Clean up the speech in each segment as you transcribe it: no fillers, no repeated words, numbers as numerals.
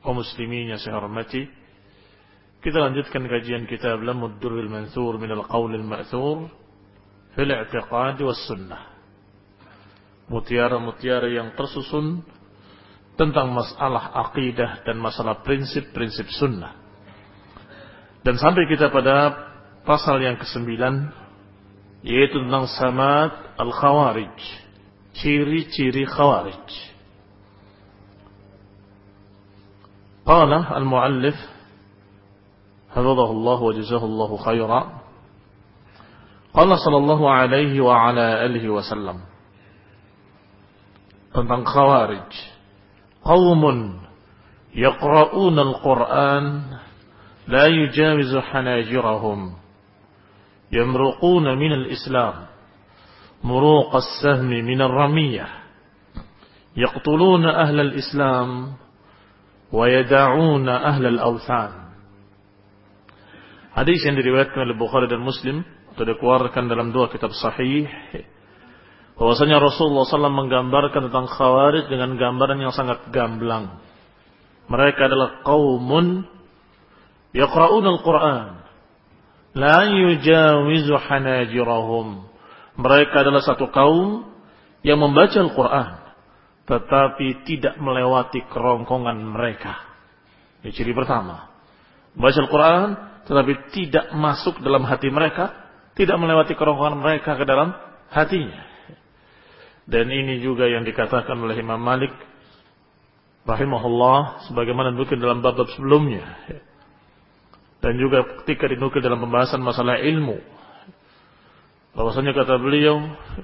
kaum muslimin yang saya hormati, kita lanjutkan kajian kitab Lamud Durril Mansur min al-Qaulil Ma'thur fil I'tiqad was Sunnah. Mutiara-mutiara yang tersusun tentang masalah akidah dan masalah prinsip-prinsip sunnah. Dan sampai kita pada pasal yang ke-9, yaitu tentang samad al-khawarij, ciri-ciri khawarij. Qala al-muallif hafizahullah wa jazahullahu khairan, qala sallallahu alaihi wa ala alihi wasallam tentang khawarij, qaumun yaqra'una al-Qur'an la yujawizu hanajirahum yamruquna min al-islam muruq as-sahm min ar-ramiyah yaqtuluna ahla al-islam wa yada'una ahla al-awthan. Hadis yang diriwayatkan oleh Bukhari dan Muslim atau dikeluarkan dalam dua kitab sahih, bahwasanya Rasulullah SAW menggambarkan tentang khawarij dengan gambaran yang sangat gamblang. Mereka adalah qaumun yaqra'una al-Qur'an la yujawizu hanajirahum. Mereka adalah satu kaum yang membaca Al-Quran tetapi tidak melewati kerongkongan mereka. Ini ciri pertama. Membaca Al-Quran tetapi tidak masuk dalam hati mereka, tidak melewati kerongkongan mereka ke dalam hatinya. Dan ini juga yang dikatakan oleh Imam Malik rahimahullah sebagaimana dinukil dalam bab-bab sebelumnya. Dan juga ketika dinukil dalam pembahasan masalah ilmu, bahwasanya kata beliau,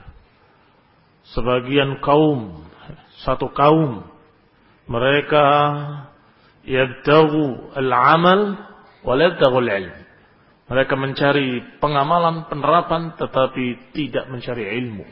sebagian kaum, satu kaum, mereka yabtaghu al-amal wa la yabtaghu al-ilm. Mereka mencari pengamalan, penerapan, tetapi tidak mencari ilmu.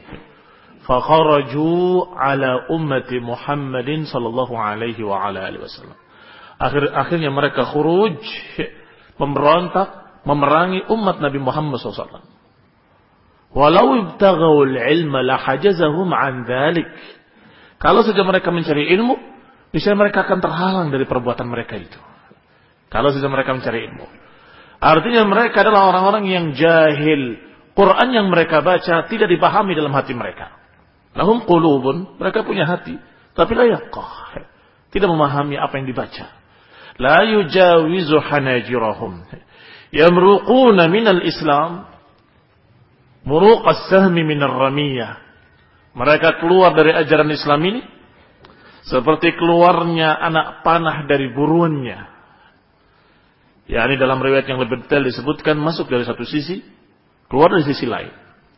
Fakharaju ala ummati Muhammadin sallallahu alaihi wa ala alihi wasallam. Akhirnya mereka khuruj, memberontak, memerangi umat Nabi Muhammad SAW. Walau ibtaghaw al-ilma lahajazahum an dhalik. Kalau saja mereka mencari ilmu, niscaya mereka akan terhalang dari perbuatan mereka itu. Kalau saja mereka mencari ilmu. Artinya mereka adalah orang-orang yang jahil. Quran yang mereka baca tidak dipahami dalam hati mereka. Lahum qulubun, mereka punya hati, tapi la yaqah, tidak memahami apa yang dibaca. La yujawizu hanajirahum yamruquna minal islam muruq as-sahmi minar ramiyah. Mereka keluar dari ajaran Islam ini seperti keluarnya anak panah dari buruannya. Yakni dalam riwayat yang lebih detail disebutkan masuk dari satu sisi, keluar dari sisi lain.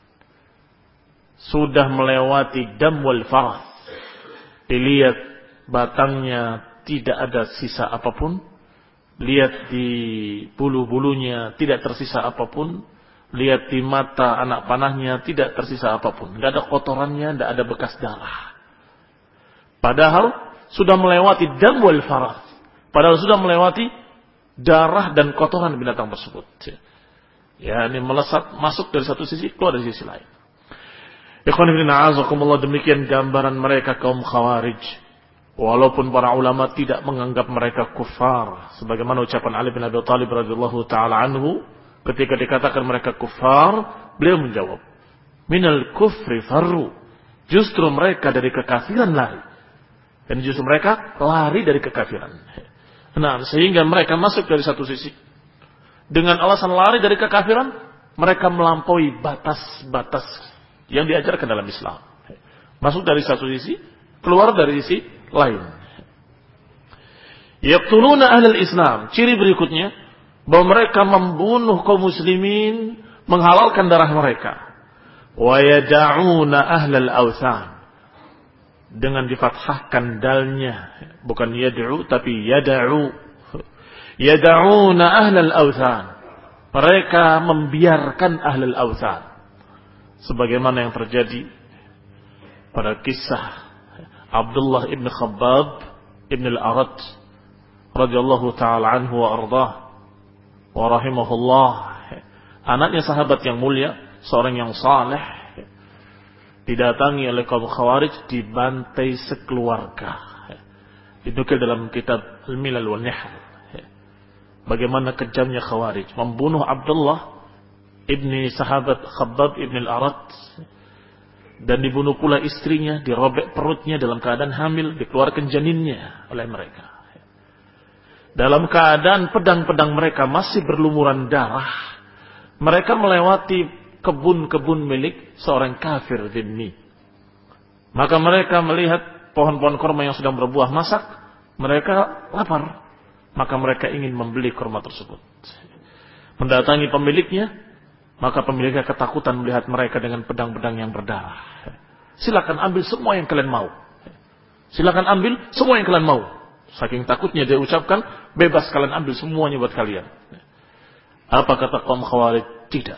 Sudah melewati dam wal farath. Dilihat batangnya tidak ada sisa apapun. Lihat di bulu-bulunya tidak tersisa apapun. Lihat di mata anak panahnya tidak tersisa apapun. Tidak ada kotorannya, tidak ada bekas darah. Padahal sudah melewati dam wal farath. Padahal sudah melewati darah dan kotoran binatang tersebut. Ya, ini melesat masuk dari satu sisi, keluar dari sisi lain. Ikhwan fillah, a'azakumullah, demikian gambaran mereka kaum khawarij. Walaupun para ulama tidak menganggap mereka kufar, sebagaimana ucapan Ali bin Abi Thalib radhiyallahu taala anhu ketika dikatakan mereka kufar, beliau menjawab, minal kufri farru. Justru mereka dari kekafiran lari. Dan justru mereka lari dari kekafiran. Nah, sehingga mereka masuk dari satu sisi. Dengan alasan lari dari kekafiran, mereka melampaui batas-batas yang diajarkan dalam Islam. Masuk dari satu sisi, keluar dari sisi lain. Yaqtuluna ahlal Islam. Ciri berikutnya, bahwa mereka membunuh kaum muslimin, menghalalkan darah mereka. Wa yada'una ahlal awthan. Dengan difathahkan dalnya, bukan yad'u tapi yada'u. Yada'una ahlal awthan. Mereka membiarkan ahlal awthan. Sebagaimana yang terjadi pada kisah Abdullah ibn Khabbab ibn al-Arat radhiyallahu ta'ala anhu wa ardah wa rahimahullah. Anaknya sahabat yang mulia, seorang yang saleh, didatangi oleh kaum khawarij, dibantai sekeluarga. Dinukil dalam kitab Al-Milal wal Nihal. Bagaimana kejamnya Khawarij membunuh Abdullah ibni sahabat Khabbab ibn al-Arat, dan dibunuh pula istrinya, dirobek perutnya dalam keadaan hamil, dikeluarkan janinnya oleh mereka. Dalam keadaan pedang-pedang mereka masih berlumuran darah, mereka melewati kebun-kebun milik seorang kafir dhimmi. Maka mereka melihat pohon-pohon kurma yang sedang berbuah masak, mereka lapar. Maka mereka ingin membeli kurma tersebut. Mendatangi pemiliknya, maka pemiliknya ketakutan melihat mereka dengan pedang-pedang yang berdarah. Silakan ambil semua yang kalian mau. Silakan ambil semua yang kalian mau. Saking takutnya dia ucapkan, bebas kalian ambil semuanya buat kalian. Apa kata kaum Khawarij? Tidak.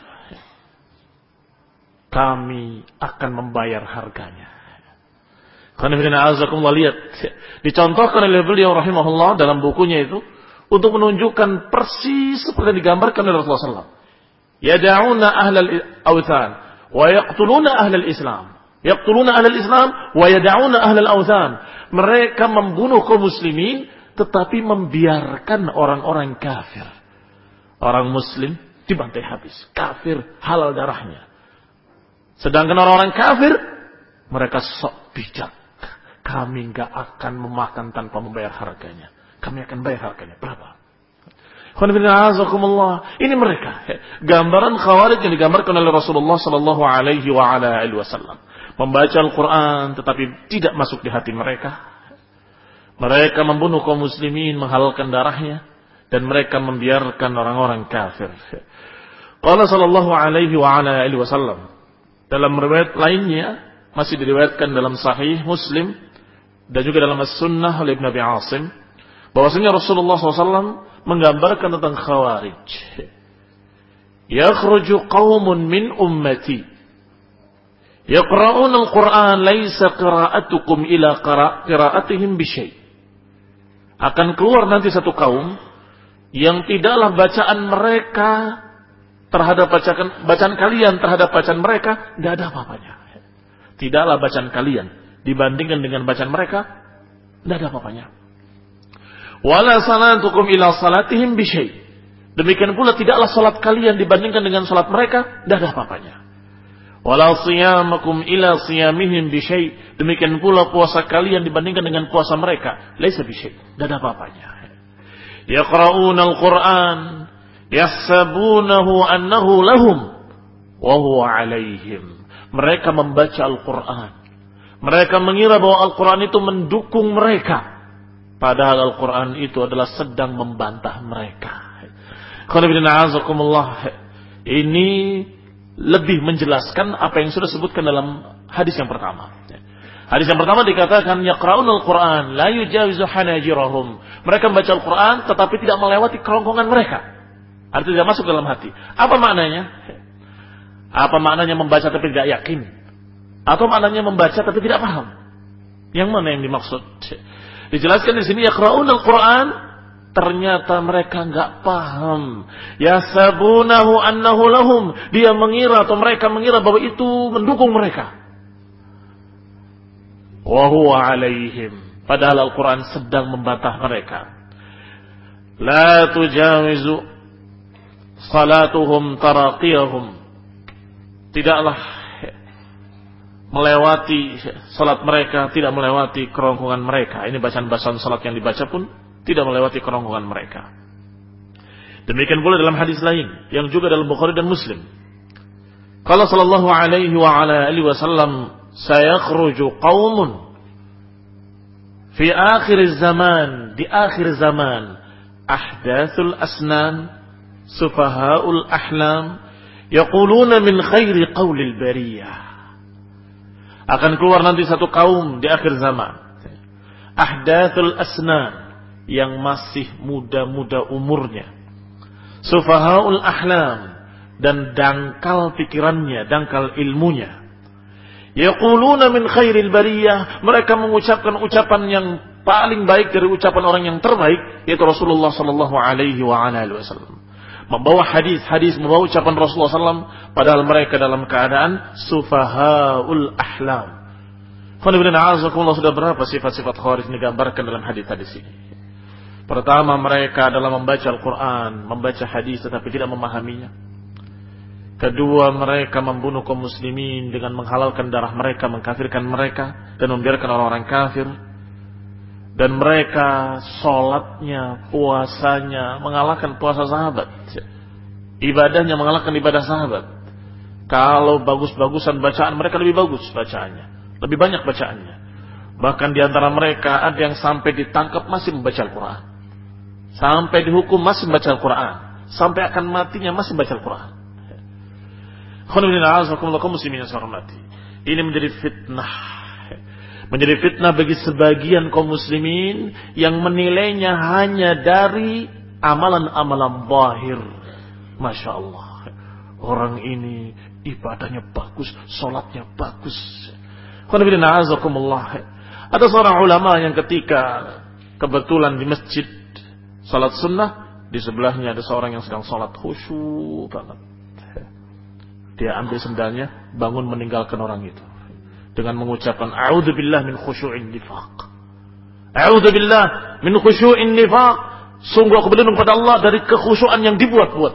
Kami akan membayar harganya. Karena lihat, dicontohkan oleh beliau rahimahullah dalam bukunya itu untuk menunjukkan persis seperti digambarkan oleh Rasulullah SAW. Yada'una ahlal awthan wa yaqtuluna ahlal Islam. Yaqtuluna ahlal Islam wa yada'una ahlal awthan. Mereka membunuh kaum muslimin tetapi membiarkan orang-orang kafir. Orang muslim dibantai habis. Kafir halal darahnya. Sedangkan orang-orang kafir mereka sok bijak. Kami enggak akan memakan tanpa membayar harganya. Kami akan bayar harganya. Berapa? Ini mereka. Gambaran Khawarij yang digambarkan oleh Rasulullah sallallahu alaihi wasallam. Membaca Al-Quran tetapi tidak masuk di hati mereka. Mereka membunuh kaum muslimin, menghalalkan darahnya, dan mereka membiarkan orang-orang kafir. Qala sallallahu alaihi wasallam. Dalam riwayat lainnya, masih diriwayatkan dalam Sahih Muslim dan juga dalam As-Sunnah oleh Ibn Abi Asim, bahwasanya Rasulullah SAW menggambarkan tentang Khawarij. Yakhruju qaumun min ummati yaqra'una al-Qur'an laysa qira'atukum ila qira'atihim bisyai'. Akan keluar nanti satu kaum yang tidaklah bacaan mereka terhadap bacaan kalian terhadap bacaan mereka tidak ada apa-apanya. Tidaklah bacaan kalian dibandingkan dengan bacaan mereka tidak ada apa-apanya. Wala salatukum ila salatihim bisyai'. Demikian pula tidaklah salat kalian dibandingkan dengan salat mereka tidak ada apa-apanya. Wala siyamakum ila siyamihim bisyai'. Demikian pula puasa kalian dibandingkan dengan puasa mereka laisa bisyai'. Tidak ada apa-apanya. Yaqra'una al-Qur'an yahsabunahu annahu lahum wa huwa 'alaihim. Mereka membaca Al-Quran. Mereka mengira bahwa Al-Quran itu mendukung mereka. Padahal Al-Quran itu adalah sedang membantah mereka. Ini lebih menjelaskan apa yang sudah disebutkan dalam hadis yang pertama. Hadis yang pertama dikatakan, Yaqra'un Al-Quran, la yujawizu hanajirahum. Mereka membaca Al-Quran tetapi tidak melewati kerongkongan mereka. Artinya tidak masuk dalam hati. Apa maknanya? Apa maknanya membaca tapi tidak yakin? Atau maknanya membaca tapi tidak paham? Yang mana yang dimaksud? Dijelaskan di sini yaqra'un al-Qur'an, ternyata mereka enggak paham. Yasabunahu annahu lahum, dia mengira atau mereka mengira bahwa itu mendukung mereka. Wa huwa 'alaihim, padahal Al-Qur'an sedang membantah mereka. La tujawizu salatuhum taraqiyahum, tidaklah melewati salat mereka, tidak melewati kerongkongan mereka. Ini bacaan-bacaan salat yang dibaca pun tidak melewati kerongkongan mereka. Demikian pula dalam hadis lain yang juga dalam Bukhari dan Muslim. Qala sallallahu alaihi wasallam, sayakhruju qaumun fi akhir zaman, di akhir zaman, ahdathul asnan, sufahaul ahlam, yaquluna min khairi qawlil bariyah. Akan keluar nanti satu kaum di akhir zaman, ahdathul asnan, yang masih muda-muda umurnya, sufahaul ahlam, dan dangkal pikirannya, dangkal ilmunya. Yaquluna min khairil bariyah, mereka mengucapkan ucapan yang paling baik dari ucapan orang yang terbaik, yaitu Rasulullah sallallahu alaihi wasallam. Membawa hadis-hadis, membawa ucapan Rasulullah SAW, padahal mereka dalam keadaan sufahaul ahlam. Sudah berapa sifat-sifat Khawarij digambarkan dalam hadis-hadis ini? Pertama, mereka adalah membaca Al-Quran, membaca hadis tetapi tidak memahaminya. Kedua, mereka membunuh kaum muslimin dengan menghalalkan darah mereka, mengkafirkan mereka dan membiarkan orang-orang kafir. Dan mereka sholatnya, puasanya mengalahkan puasa sahabat, ibadahnya mengalahkan ibadah sahabat. Kalau bagus-bagusan bacaan, mereka lebih bagus bacaannya, lebih banyak bacaannya. Bahkan di antara mereka ada yang sampai ditangkap masih membaca Al-Quran, sampai dihukum masih membaca Al-Quran, sampai akan matinya masih membaca Al-Quran. Ini menjadi fitnah, menjadi fitnah bagi sebagian kaum muslimin yang menilainya hanya dari amalan-amalan zahir. Masya Allah, orang ini ibadahnya bagus, sholatnya bagus. Ada seorang ulama yang ketika kebetulan di masjid salat sunnah, di sebelahnya ada seorang yang sedang salat khusyuk banget. Dia ambil sendalnya, bangun meninggalkan orang itu dengan mengucapkan a'udzubillah min khusyu'in nifaq. A'udzubillah min khusyu'in nifaq. Sungguh aku berlindung pada Allah dari kekhusyuan yang dibuat-buat.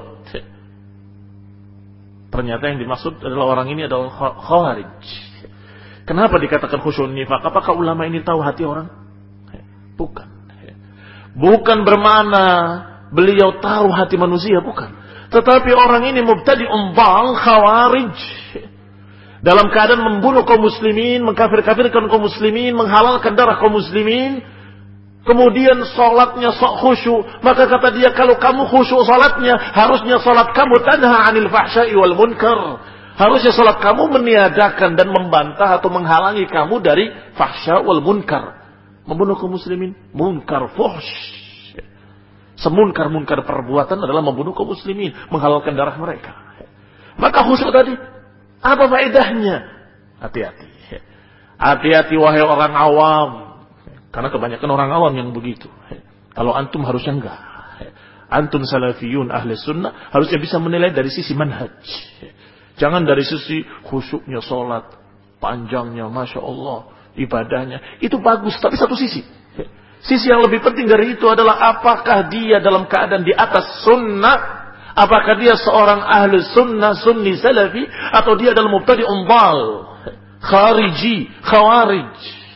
Ternyata yang dimaksud adalah orang ini adalah Khawarij. Kenapa dikatakan khusyu'in nifaq? Apakah ulama ini tahu hati orang? Bukan. Bukan bermakna beliau tahu hati manusia, bukan. Tetapi orang ini mubtadi'un dhal, Khawarij, dalam keadaan membunuh kaum muslimin, mengkafir-kafirkan kaum muslimin, menghalalkan darah kaum muslimin. Kemudian salatnya sok khusyuk. Maka kata dia, kalau kamu khusyuk salatnya, harusnya salat kamu tanha 'anil fahsya'i wal munkar. Harusnya salat kamu meniadakan dan membantah atau menghalangi kamu dari fahsya wal munkar. Membunuh kaum muslimin, munkar, fuhsh. Semunkar-munkar perbuatan adalah membunuh kaum muslimin, menghalalkan darah mereka. Maka khusyuk tadi, apa faedahnya? Hati-hati. Hati-hati wahai orang awam. Karena kebanyakan orang awam yang begitu. Kalau antum harusnya enggak. Antum salafiyun ahli sunnah harusnya bisa menilai dari sisi manhaj. Jangan dari sisi khusyuknya sholat, panjangnya, Masya Allah, ibadahnya. Itu bagus, tapi satu sisi. Sisi yang lebih penting dari itu adalah apakah dia dalam keadaan di atas sunnah, apakah dia seorang ahli sunnah, sunni salafi, atau dia adalah mubtadi'un dhal, khariji, Khawarij.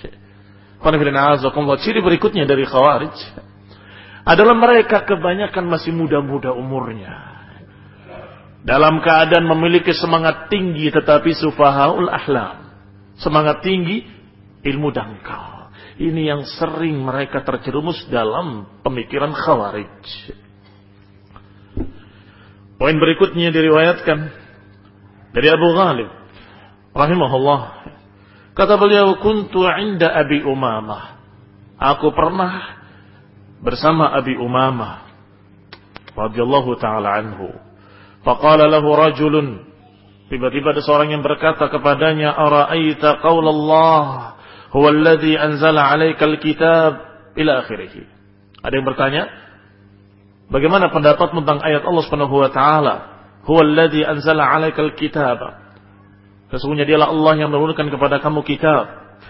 Ciri berikutnya dari Khawarij adalah mereka kebanyakan masih muda-muda umurnya, dalam keadaan memiliki semangat tinggi tetapi sufahaul ahlam, semangat tinggi, ilmu dangkal. Ini yang sering mereka terjerumus dalam pemikiran Khawarij. Poin berikutnya diriwayatkan dari Abu Ghalib rahimahullah. Kata beliau, kuntu 'inda Abi Umamah. Aku pernah bersama Abi Umamah radhiyallahu taala anhu. Faqala lahu rajulun. Tiba-tiba ada seorang yang berkata kepadanya, "Ara'aita qaulallah huwa alladhi anzala 'alaikal kitab" ila akhirih. Ada yang bertanya, bagaimana pendapat tentang ayat Allah Subhanahu wa taala, huwa alladhi anzala 'alaikal kitab? Sesungguhnya dialah Allah yang menurunkan kepada kamu kitab.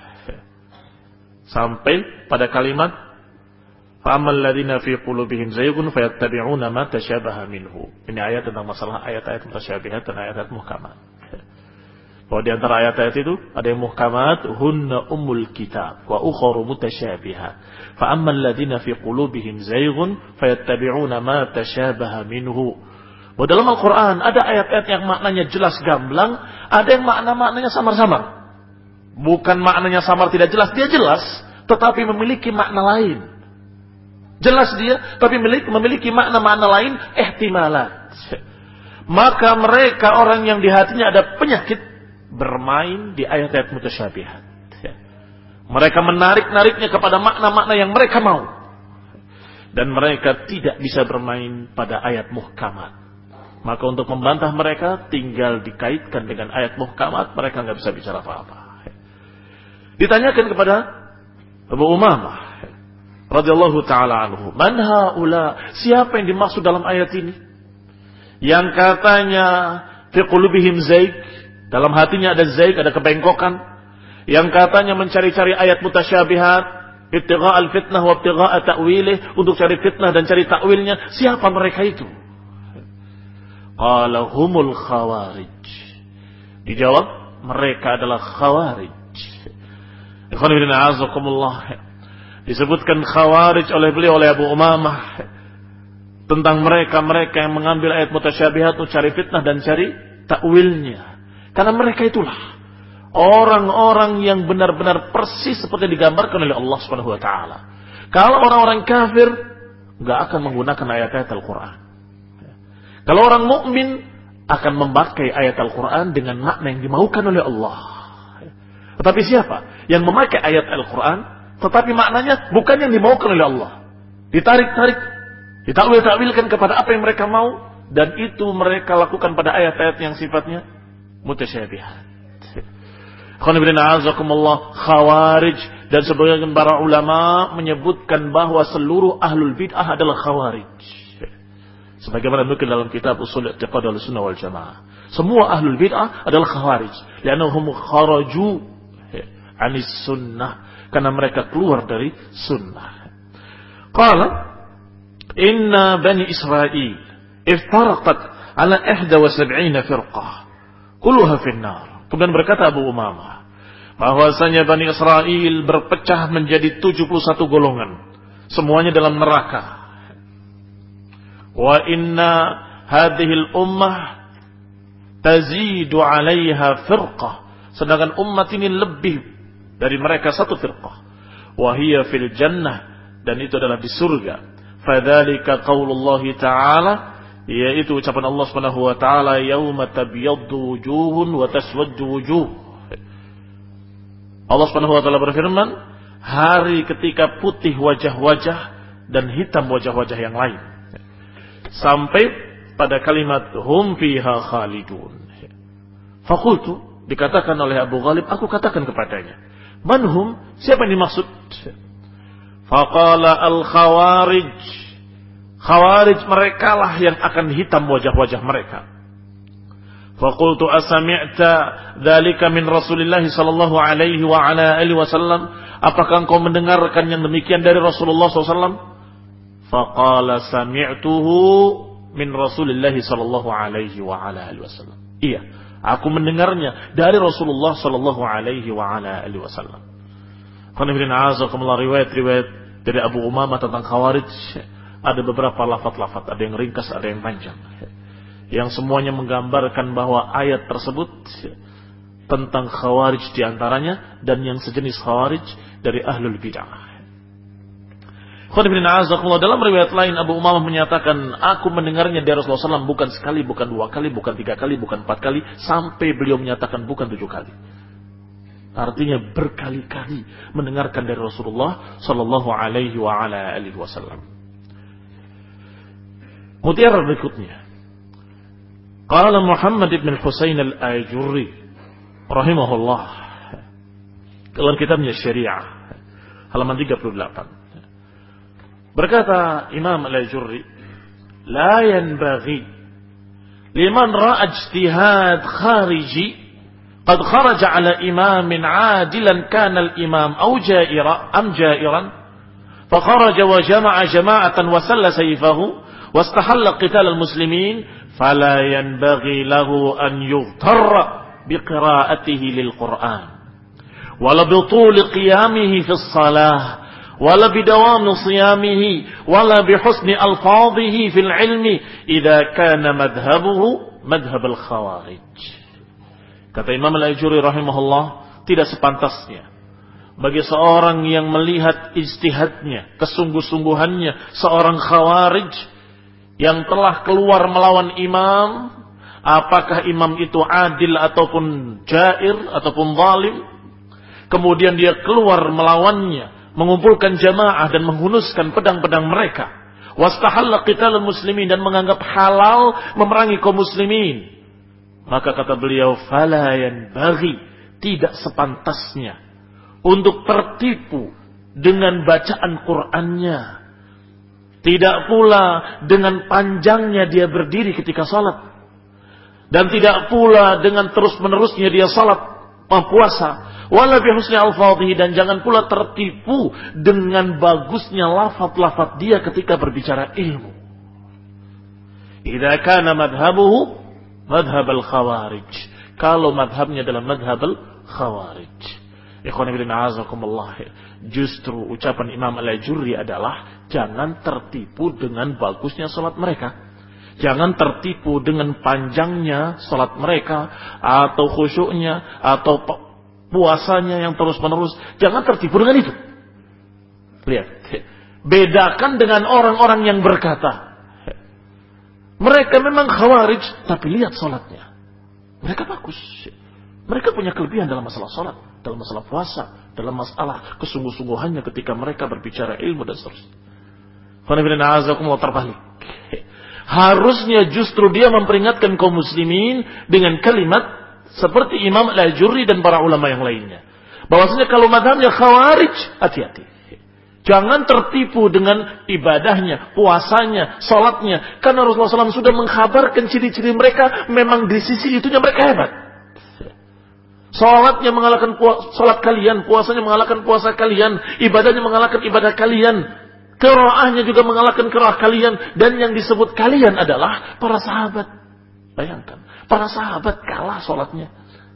Sampai pada kalimat fa'amal ladzina fi qulubihim zaygun fayattabi'una ma tasyabaha minhu. Ini ayat tentang masalah ayat-ayat mutasyabihat dan ayat-ayat muhkamat. Bahwa di antara ayat-ayat itu ada yang muhkamat, hunna ummul kitab wa ukharu mutasyabihat. Fa ammal ladzina fi qulubihim zayghun fayattabi'una ma tasyabaha minhu. Bahwa dalam Al-Qur'an ada ayat-ayat yang maknanya jelas gamblang, ada yang makna-maknanya samar-samar. Bukan maknanya samar tidak jelas, dia jelas tetapi memiliki makna lain. Jelas dia tapi memiliki makna-makna lain, ihtimalat. Maka mereka orang yang di hatinya ada penyakit bermain di ayat-ayat mutasyabihat. Mereka menarik-nariknya kepada makna-makna yang mereka mau. Dan mereka tidak bisa bermain pada ayat muhkamat. Maka untuk membantah mereka tinggal dikaitkan dengan ayat muhkamat, mereka nggak bisa bicara apa-apa. Ditanyakan kepada Abu Umamah radhiyallahu taala anhu, "Man haula?" Siapa yang dimaksud dalam ayat ini? Yang katanya fi qulubihim zayg, dalam hatinya ada zaik, ada kebengkokan. yang katanya mencari-cari ayat mutasyabihat, ibtigha' al-fitnah wa ibtigha' ta'wilih, untuk cari fitnah dan cari takwilnya. Siapa mereka itu? Qala humul khawarij. Dijawab, mereka adalah khawarij. Ikhwan fillah a'azakumullah. Disebutkan khawarij oleh beliau, oleh Abu Umamah, tentang mereka yang mengambil ayat mutasyabihat untuk cari fitnah dan cari takwilnya. Karena mereka itulah orang-orang yang benar-benar persis seperti digambarkan oleh Allah Subhanahu wa taala. Kalau orang-orang kafir enggak akan menggunakan ayat-ayat Al-Qur'an. Kalau orang mukmin akan memakai ayat Al-Qur'an dengan makna yang dimaukan oleh Allah. Tetapi siapa yang memakai ayat Al-Qur'an tetapi maknanya bukan yang dimaukan oleh Allah? Ditarik-tarik, ditakwil-takwilkan kepada apa yang mereka mau, dan itu mereka lakukan pada ayat-ayat yang sifatnya mutasyabihat. Khawarij, dan sebagian para ulama menyebutkan bahwa seluruh ahlul bid'ah adalah khawarij. Sebagaimana nukil dalam kitab Ushul I'tiqad Ahlussunnah wal Jamaah. Semua ahlul bid'ah adalah khawarij, li'annahum kharaju 'anis sunnah, karena mereka keluar dari sunnah. Qala inna bani Israil iftaraqat ala 71 firqah kulluha finnar. Kemudian berkata Abu Umamah bahwasanya Bani Israel berpecah menjadi 71 golongan, semuanya dalam neraka. Wa inna hadhil ummah tazidu 'alaiha firqah, sedangkan umat ini lebih dari mereka satu firqah. Wa hiya fil jannah, dan itu adalah di surga. Fadzalika qaulullah ta'ala, yaitu ucapan Allah Subhanahu wa taala, yauma tabyaddu wujuhun wa taswaddu wujuh. Allah Subhanahu wa taala berfirman, hari ketika putih wajah-wajah dan hitam wajah-wajah yang lain. Sampai pada kalimat hum fiha khalidun. Faqultu, dikatakan oleh Abu Ghalib, aku katakan kepadanya, manhum, siapa yang dimaksud? Faqala al-khawarij. Khawarij mereka lah yang akan hitam wajah-wajah mereka. Faqultu asami'ta dzalika min Rasulillah sallallahu alaihi wa ala alihi wasallam? Apakah engkau mendengarkan yang demikian dari Rasulullah sallallahu? Faqala sami'tuhu min Rasulillah sallallahu alaihi wa ala alihi wasallam. Iya, aku mendengarnya dari Rasulullah sallallahu alaihi wa ala alihi wasallam. Riwayat-riwayat dari Abu Umamah tentang Khawarij ada beberapa lafaz-lafaz, ada yang ringkas, ada yang panjang, yang semuanya menggambarkan bahwa ayat tersebut tentang Khawarij diantaranya, dan yang sejenis Khawarij dari ahlul bid'ah. Dalam riwayat lain Abu Umamah menyatakan, aku mendengarnya dari Rasulullah SAW bukan sekali, bukan 2 kali, bukan 3 kali, bukan 4 kali, sampai beliau menyatakan bukan 7 kali. Artinya berkali-kali mendengarkan dari Rasulullah sallallahu alaihi wa ala alihi wasallam. Mutiara berikutnya, qala Muhammad ibn Husain al-Ajurri rahimahullah dalam kitabnya Syariah halaman 38, berkata Imam al-Ajurri, la yanbaghi liman ra'a ijtihad khariji قد خرج على إمام عادلا كان الإمام أو جائرا فخرج وجمع جماعة وسل سيفه واستحل قتال المسلمين فلا ينبغي له أن يغتر بقراءته للقرآن ولا بطول قيامه في الصلاة ولا بدوام صيامه ولا بحسن ألفاظه في العلم إذا كان مذهبه مذهب الخوارج. Kata Imam Al-Ajurri rahimahullah, tidak sepantasnya bagi seorang yang melihat ijtihadnya, kesungguh-sungguhannya seorang khawarij yang telah keluar melawan imam, apakah imam itu adil ataupun jair ataupun zalim, kemudian dia keluar melawannya, mengumpulkan jamaah dan menghunuskan pedang-pedang mereka, wastahalla qitalul muslimin, dan menganggap halal memerangi kaum muslimin. Maka kata beliau, fala yanbaghi, tidak sepantasnya untuk tertipu dengan bacaan Qur'annya, tidak pula dengan panjangnya dia berdiri ketika salat, dan tidak pula dengan terus-menerusnya dia salat puasa, Wala bi husni alfadhihi, dan jangan pula tertipu dengan bagusnya lafaz-lafaz dia ketika berbicara ilmu. Idza kana madhhabuhu madhhab al-khawarij. Kalau madhabnya adalah madhab al-khawarij. Ikhwan fillah azakumullah. Justru ucapan Imam Al-Ajurri adalah jangan tertipu dengan bagusnya salat mereka. Jangan tertipu dengan panjangnya salat mereka, atau khusyuknya, atau puasanya yang terus-menerus. Jangan tertipu dengan itu. Lihat. Bedakan dengan orang-orang yang berkata, mereka memang khawarij, tapi lihat salatnya. Mereka bagus. Mereka punya kelebihan dalam masalah salat, dalam masalah puasa, dalam masalah kesungguh-sungguhannya ketika mereka berbicara ilmu dan seterusnya. Terbalik. Harusnya justru dia memperingatkan kaum muslimin dengan kalimat seperti Imam Al-Ajurri dan para ulama yang lainnya. Bahwasanya kalau mazhabnya khawarij, hati-hati. Jangan tertipu dengan ibadahnya, puasanya, salatnya. Karena Rasulullah SAW sudah mengkhabarkan ciri-ciri mereka, memang di sisi itunya mereka hebat. Salatnya mengalahkan salat kalian, puasanya mengalahkan puasa kalian, ibadahnya mengalahkan ibadah kalian, qiraahnya juga mengalahkan qiraah kalian, dan yang disebut kalian adalah para sahabat. Bayangkan, para sahabat kalah salatnya.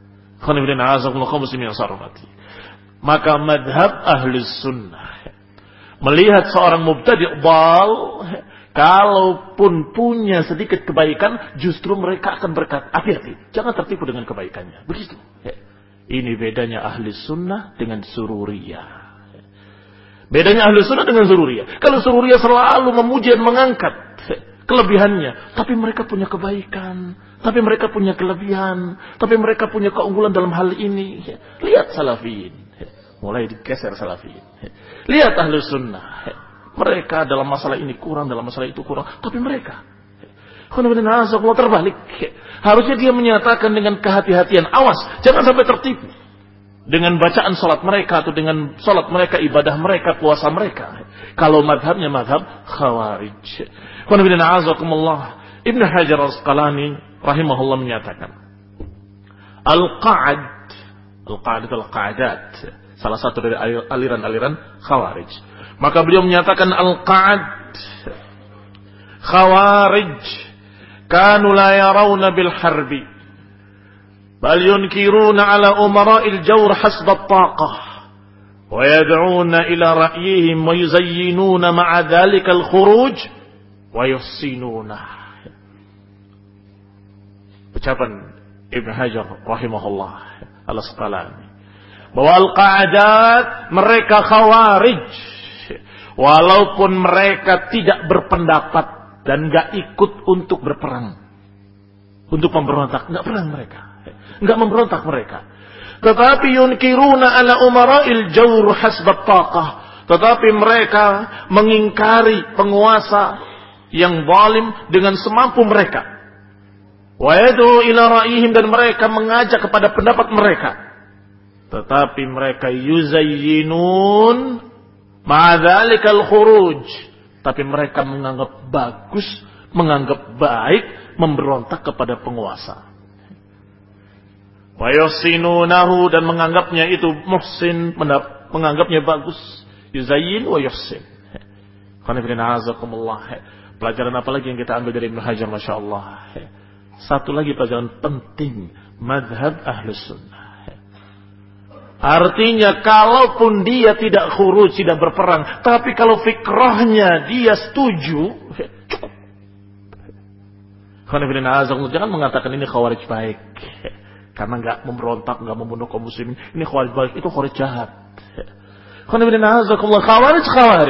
Maka madhab Ahlus Sunnah melihat seorang mubtadi' dhal, kalaupun punya sedikit kebaikan, justru mereka akan berkata, hati-hati, jangan tertipu dengan kebaikannya. Begitu. Ini bedanya Ahli Sunnah dengan Sururiyah. Bedanya Ahli Sunnah dengan Sururiyah. Kalau Sururiyah selalu memuji dan mengangkat kelebihannya, tapi mereka punya kebaikan, tapi mereka punya kelebihan, tapi mereka punya keunggulan dalam hal ini. Lihat Salafiyin. Mulai digeser Salafiyin. Lihat Ahli Sunnah. Mereka dalam masalah ini kurang, dalam masalah itu kurang, tapi mereka terbalik. Harusnya dia menyatakan dengan kehati-hatian, awas, jangan sampai tertipu dengan bacaan salat mereka atau dengan salat mereka, ibadah mereka, puasa mereka. Kalau madhabnya madhab khawarij. Ibn Hajar Al-Asqalani rahimahullah menyatakan, Al-Qa'adat, salah satu dari aliran-aliran khawarij. Maka beliau menyatakan Al-Qa'ad khawarij kanu la yarawna bil harbi bal yunkiruna ala umara'il jawr hasba at-taqah wa yad'una ila ra'yihim wa yuzayyinuna ma'a dhalika al-khuruj wa yuhsinuna. Ucapan Ibn Hajar rahimahullah Al-Asqalani bahwa Al-Qa'adat mereka khawarij walaupun mereka tidak berpendapat dan gak ikut untuk berperang, untuk memberontak, gak perang mereka, gak memberontak mereka. Tetapi yunkiruna ala umara'il jawr hasbat taqah, tetapi mereka mengingkari penguasa yang zalim dengan semampu mereka. Wa yad'u ila ra'yihim, dan mereka mengajak kepada pendapat mereka. Tetapi mereka yuzayyinun ma'adzalikal khuruj, tapi mereka menganggap bagus, menganggap baik memberontak kepada penguasa. Wa yuhsinunahu, dan menganggapnya itu muhsin, menganggapnya bagus. Yuzayyin wa yuhsin. Pelajaran apa lagi yang kita ambil dari Ibnu Hajar, Masya Allah. Satu lagi pelajaran penting, madhab Ahlus Sunnah. Artinya kalaupun dia tidak khuruj, tidak berperang, tapi kalau fikrahnya dia setuju, cukup. Jangan mengatakan ini khawarij baik, karena nggak memberontak, nggak membunuh kaum muslimin. Ini khawarij baik, itu khawarij jahat. Khawarij.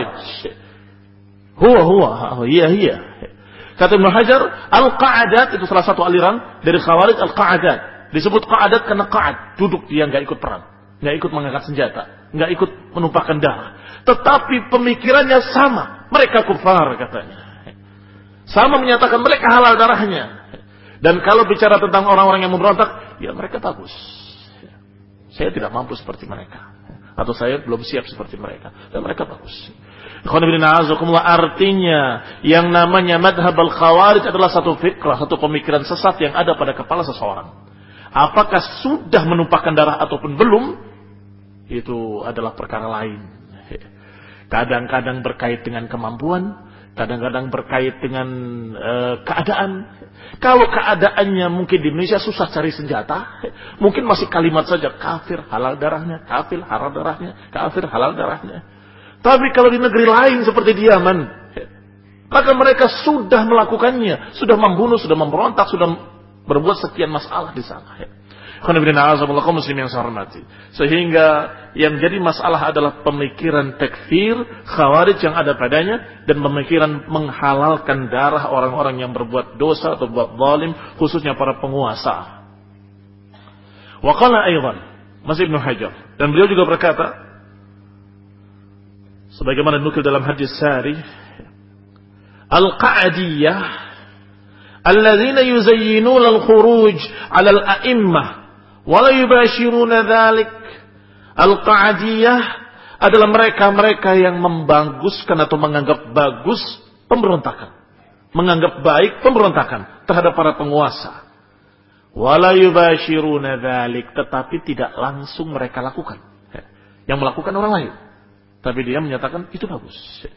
Huwa. Iya. Kata Ibnu Hajar, Al-Qa'adat itu salah satu aliran dari khawarij. Al-Qa'adat disebut Qa'adat karena qa'ad, duduk, dia nggak ikut perang, nggak ikut mengangkat senjata, nggak ikut menumpahkan darah. Tetapi pemikirannya sama. Mereka kufar katanya. Sama menyatakan mereka halal darahnya. Dan kalau bicara tentang orang-orang yang memberontak, ya mereka bagus. Saya tidak mampu seperti mereka. Atau saya belum siap seperti mereka. Dan mereka bagus. Artinya yang namanya madhab al-khawarij adalah satu fikrah, satu pemikiran sesat yang ada pada kepala seseorang. Apakah sudah menumpahkan darah ataupun belum, itu adalah perkara lain. Kadang-kadang berkait dengan kemampuan, kadang-kadang berkait dengan keadaan. Kalau keadaannya mungkin di Indonesia susah cari senjata, mungkin masih kalimat saja, kafir halal darahnya, kafir halal darahnya, kafir halal darahnya. Tapi kalau di negeri lain seperti di Yaman, maka mereka sudah melakukannya, sudah membunuh, sudah memberontak, sudah berbuat sekian masalah di sana. Muslim yang saya hormati. Sehingga yang jadi masalah adalah pemikiran takfir khawarij yang ada padanya, dan pemikiran menghalalkan darah orang-orang yang berbuat dosa atau berbuat zalim, khususnya para penguasa. Wa qala aidan, masih Ibnu Hajar, dan beliau juga berkata sebagaimana dinukil dalam hadis sahih, al-qa'diyah alladzina yuzayyinuna al-khuruj 'ala al-a'immah wala yubashiruna dzalik. Al-Qa'diyah adalah mereka-mereka yang membaguskan atau menganggap bagus pemberontakan, menganggap baik pemberontakan terhadap para penguasa. Wala yubashiruna dzalik, tetapi tidak langsung mereka lakukan. Yang melakukan orang lain, tapi dia menyatakan itu bagus.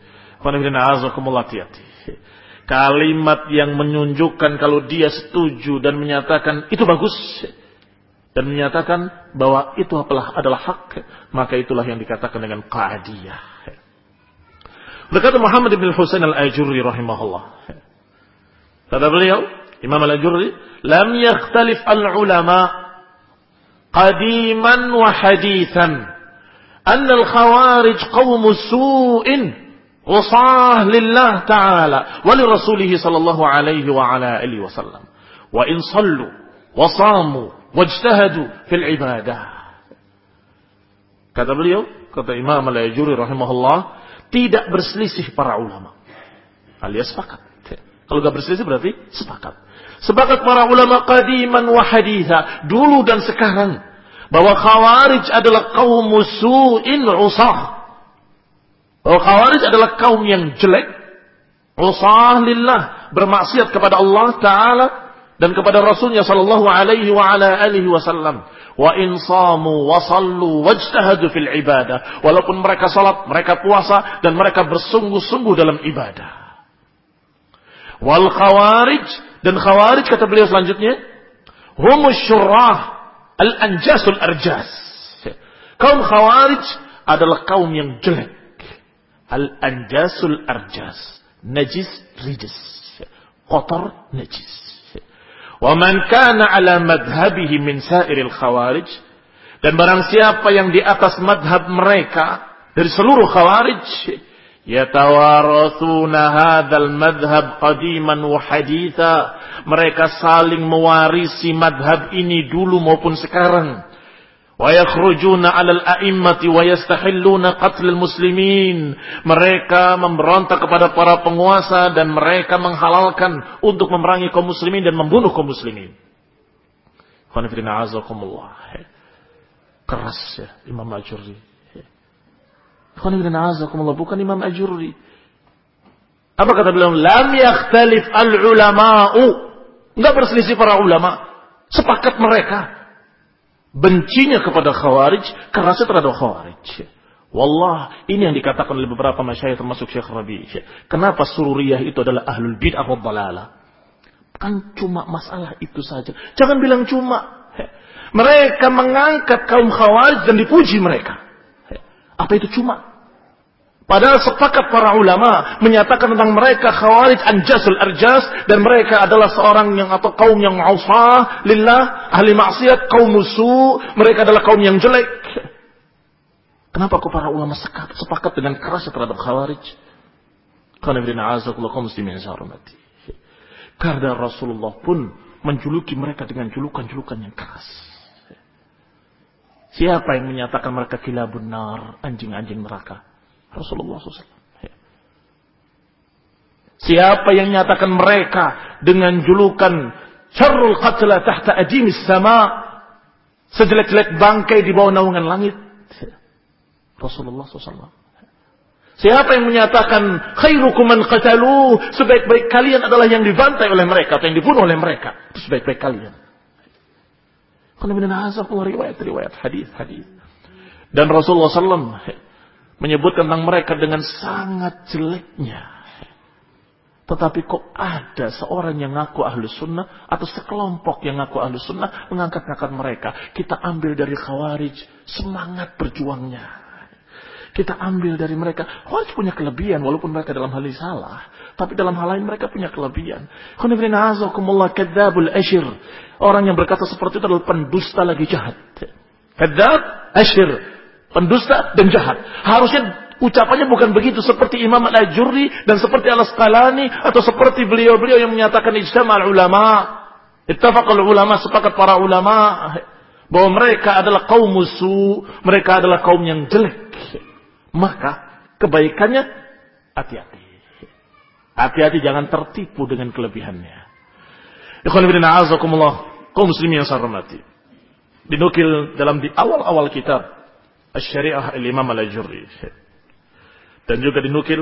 Kalimat yang menunjukkan kalau dia setuju dan menyatakan itu bagus, dan menyatakan bahwa itu adalah hak, maka itulah yang dikatakan dengan qa'diyah. Berkata Muhammad bin Husain al-Ajurri rahimahullah, kata beliau, Imam al-Ajurri, lam yakhtalif al-ulama qadiman wa hadithan anna al-khawarij qawm su'in usah lillah ta'ala wa li rasulih sallallahu alaihi wa ala alihi wasallam wa in sallu wa samu wajtahadu fil ibadah. Kata beliau, kata Imam al-Ajurri rahimahullah, tidak berselisih para ulama, alias sepakat. Kalau enggak berselisih berarti sepakat. Sepakat para ulama qadiman wa haditha, dulu dan sekarang, bahwa khawarij adalah kaum su'in usah. Bahwa khawarij adalah kaum yang jelek, usah lillah, bermaksiat kepada Allah Ta'ala dan kepada Rasulnya sallallahu alaihi wa ala alihi wasallam. Wa in samu wa sallu wajtahadu fil ibadah. Walaupun mereka salat, mereka puasa, dan mereka bersungguh-sungguh dalam ibadah. Wal khawarij, dan khawarij kata beliau selanjutnya, humus syurrah al-anjasul arjas. Kaum khawarij adalah kaum yang jelek. Al-anjasul arjas, najis, rijis, kotor, najis. Wa man kana ala madhhabihi min sa'iril khawarij, dan barang siapa yang di atas madhab mereka dari seluruh khawarij, yatawarathuna hadzal madhhab qadiman wa haditha, mereka saling mewarisi madhab ini dulu maupun sekarang. Wa yakhrujuna 'alal a'immati wa yastahilluna qatlal muslimin, mereka memberontak kepada para penguasa dan mereka menghalalkan untuk memerangi kaum muslimin dan membunuh kaum muslimin. Qanifirina azakumullah. Keras ya Imam Ajurri. Qanifirina azakumullah, bukan Imam Ajurri. Apa kata beliau? Lam yakhtalif al-ulama'u, enggak berselisih para ulama, sepakat mereka bencinya kepada khawarij, kerasnya terhadap khawarij. Wallah, ini yang dikatakan oleh beberapa masyayikh termasuk Syekh Rabi. Kenapa Sururiyah itu adalah ahlul bid'ah wa dhalalah? Kan cuma masalah itu saja. Jangan bilang cuma. Mereka mengangkat kaum khawarij dan dipuji mereka. Apa itu cuma? Padahal sepakat para ulama menyatakan tentang mereka khawarij anjasul arjas, dan mereka adalah seorang yang atau kaum yang usah lillah, ahli maksiat, kaum musuh, mereka adalah kaum yang jelek. Kenapa kok para ulama sepakat dengan keras terhadap khawarij? Karena Rasulullah pun menjuluki mereka dengan julukan-julukan yang keras. Siapa yang menyatakan mereka kilabun nar, anjing-anjing neraka? Rasulullah SAW. Siapa yang menyatakan mereka dengan julukan syarrul qatla tahta adimis sama, sejelek-jelek bangkai di bawah naungan langit? Rasulullah SAW. Siapa yang menyatakan khairukum man qatalu, sebaik-baik kalian adalah yang dibantai oleh mereka atau yang dibunuh oleh mereka? Itu sebaik-baik kalian. Riwayat hadis. Dan Rasulullah SAW menyebut tentang mereka dengan sangat jeleknya. Tetapi kok ada seorang yang ngaku ahlus sunnah atau sekelompok yang ngaku ahlus sunnah mengangkat-ngangkat mereka. Kita ambil dari Khawarij semangat berjuangnya. Kita ambil dari mereka. Khawarij punya kelebihan walaupun mereka dalam hal ini salah. Tapi dalam hal lain mereka punya kelebihan. Kadzabul ashir. Orang yang berkata seperti itu adalah pendusta lagi jahat. Kadzab, ashir. Pendusta dan jahat. Harusnya ucapannya bukan begitu seperti Imam Al-Ajurri dan seperti Al-Asqalani atau seperti beliau-beliau yang menyatakan ijtama'al ulama. Ittafaqal ulama, sepakat para ulama bahwa mereka adalah kaum musuh, mereka adalah kaum yang jelek. Maka kebaikannya hati-hati. Hati-hati jangan tertipu dengan kelebihannya. Ikhwan fillah a'azakumullah, kaum muslimin yang saya hormati. Dinukil dalam di awal-awal kitab Asy-Syari'ah Al-Imam Al-Ajurri. Dan juga dinukil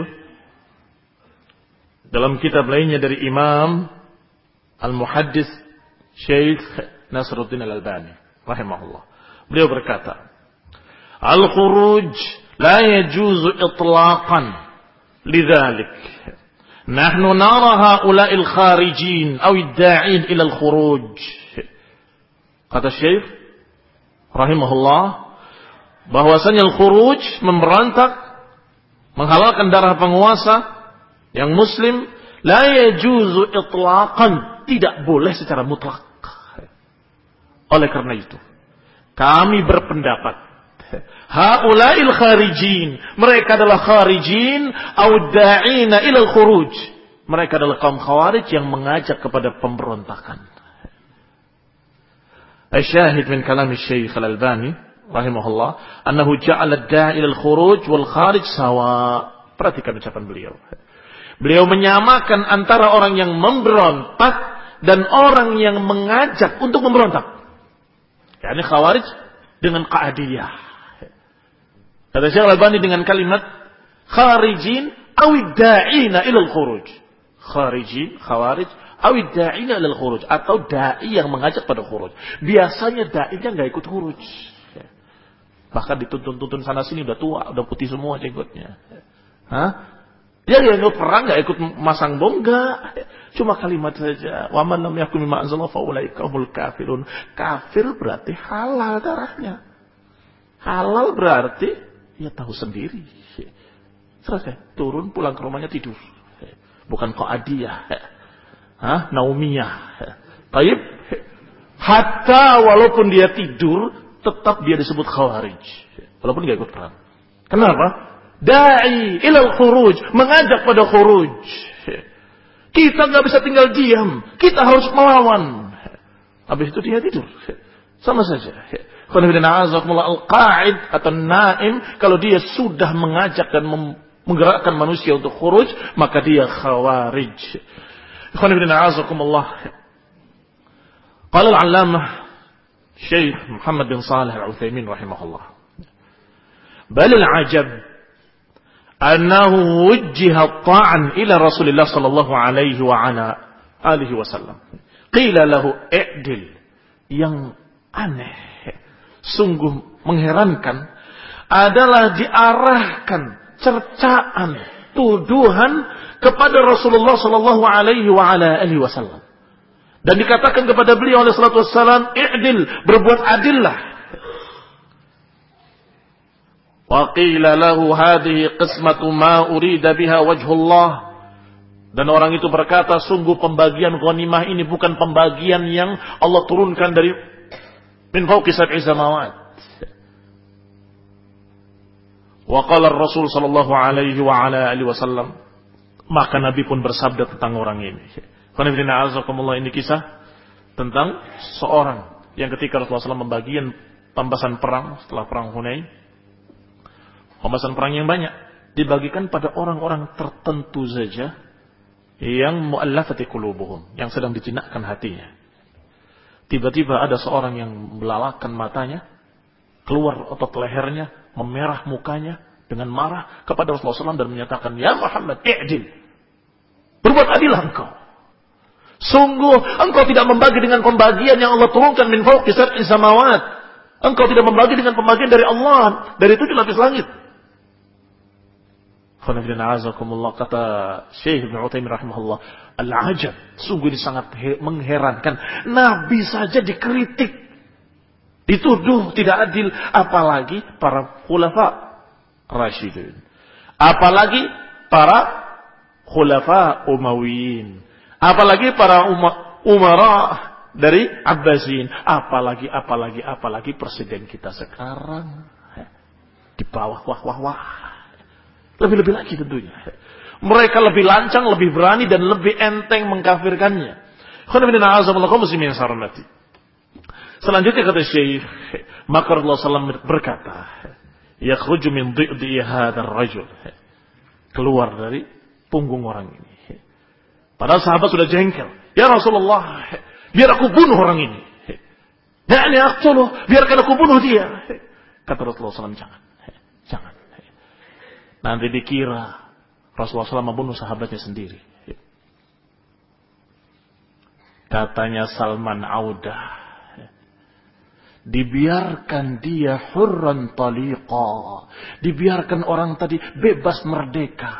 dalam kitab lainnya dari Imam Al-Muhaddis Syekh Nasruddin Al-Albani rahimahullah. Beliau berkata, Al-khuruj la yajuzu itlaqan. Lidzalik nahnu nara haula'il kharijin aw ad-da'in ila al-khuruj. Kata Syekh rahimahullah bahwasanya al-khuruj memberontak, menghalalkan darah penguasa yang muslim, la yajuzu itlaqan, tidak boleh secara mutlak. Oleh karena itu kami berpendapat haula'il kharijin, mereka adalah kharijin au da'ina ila al-khuruj, mereka adalah kaum khawarij yang mengajak kepada pemberontakan. Asyahid min kalam Syekh Al-Albani rahimahullah annahu ja'ala ad-da'i ila al-khuruj wal kharij sawa. Perhatikan ucapan beliau. Beliau menyamakan antara orang yang memberontak dan orang yang mengajak untuk memberontak. yakni khawarij dengan qa'adiyah. Kata Syekh Al-Albani dengan kalimat kharijin awid da'ina ila al-khuruj. Kharijin, khawarij awid da'ina ila al-khuruj, atau da'i yang mengajak pada khuruj. Biasanya da'inya enggak ikut khuruj. Bahkan dituntun-tuntun sana sini udah tua, udah putih semua jenggotnya. Hah? Dia ikut perang, enggak ikut masang bom, enggak. Cuma kalimat saja. Wa man lam yakum mimma anzalallahu fa ulaika humul kafirun. Kafir berarti halal darahnya. Halal berarti ya tahu sendiri. Selesai, turun pulang ke rumahnya tidur. Bukan qa'adiyah. Hah? Naumiyah. Baik. Hatta walaupun dia tidur, tetap dia disebut khawarij. Walaupun enggak ikut perang. Kenapa? Da'i ilal khuruj, mengajak pada khuruj. Kita enggak bisa tinggal diam, kita harus melawan. Habis itu dia tidur. Sama saja. Al-qa'id atau naim, kalau dia sudah mengajak dan menggerakkan manusia untuk khuruj, maka dia khawarij. Qala al-'allamah Syekh Muhammad bin Shalih Al-Utsaimin rahimahullah, bal al-'ajab annahu wujjiha ta'an ila Rasulillah sallallahu alaihi wa ala alihi wasallam. Qila lahu i'dil. Yang aneh, sungguh mengherankan adalah diarahkan cercaan, tuduhan kepada Rasulullah sallallahu alaihi wa ala alihi wasallam. Dan dikatakan kepada beliau alaihi salatu wassalam, i'dil, berbuat adillah. Wa qila lahu hadhihi qismatu ma urida biha wajhullah. Dan orang itu berkata, sungguh pembagian ghanimah ini bukan pembagian yang Allah turunkan dari min fawqi sab'i samawat. Wa qala ar-rasul sallallahu alaihi wa ala alihi wasallam, maka Nabi pun bersabda tentang orang ini. Ini kisah tentang seorang yang ketika Rasulullah SAW membagian pembahasan perang setelah perang Hunain, pembahasan perang yang banyak dibagikan pada orang-orang tertentu saja yang mu'allafati qulubuhum, yang sedang dijinakkan hatinya. Tiba-tiba ada seorang yang melalakkan matanya, keluar otot lehernya, memerah mukanya dengan marah kepada Rasulullah SAW dan menyatakan, ya Muhammad, i'dil, berbuat adillah engkau. Sungguh engkau tidak membagi dengan pembagian yang Allah turunkan min fawqi sab'i samawat. Engkau tidak membagi dengan pembagian dari Allah, dari 7 lapis langit. Kata Syekh Ibn Utsaimin rahimahullah, al-ajab, sungguh ini sangat mengherankan. Nabi saja dikritik, dituduh tidak adil, apalagi para khulafa Rasyidun, apalagi para khulafa Umayyin, apalagi para umara dari Abbasin, apalagi presiden kita sekarang di bawah wah. Lebih-lebih lagi tentunya. Mereka lebih lancang, lebih berani dan lebih enteng mengkafirkannya. Selanjutnya kata Syekh, maka Rasulullah SAW berkata, yakhruju min dhi'di hadzal rajul, keluar dari punggung orang ini. Padahal sahabat sudah jengkel. Ya Rasulullah, biar aku bunuh orang ini. Ya'ni aqtuluh, biarkan aku bunuh dia. Kata Rasulullah SAW, jangan. Nanti dikira Rasulullah SAW membunuh sahabatnya sendiri. Katanya Salman Audah, dibiarkan dia hurran taliqa, dibiarkan orang tadi bebas merdeka.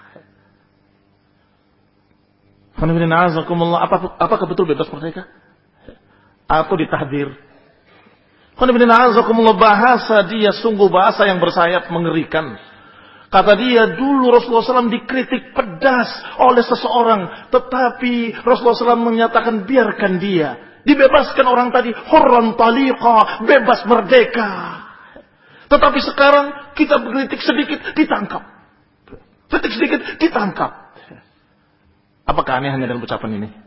Apakah betul bebas merdeka? Atau ditahdir? Bahasa dia sungguh bahasa yang bersayap mengerikan. Kata dia, dulu Rasulullah SAW dikritik pedas oleh seseorang, tetapi Rasulullah SAW menyatakan biarkan dia, dibebaskan orang tadi, hurran taliqa, bebas merdeka. Tetapi sekarang kita berkritik sedikit ditangkap, kritik sedikit ditangkap. Apakah anehnya dalam ucapan ini?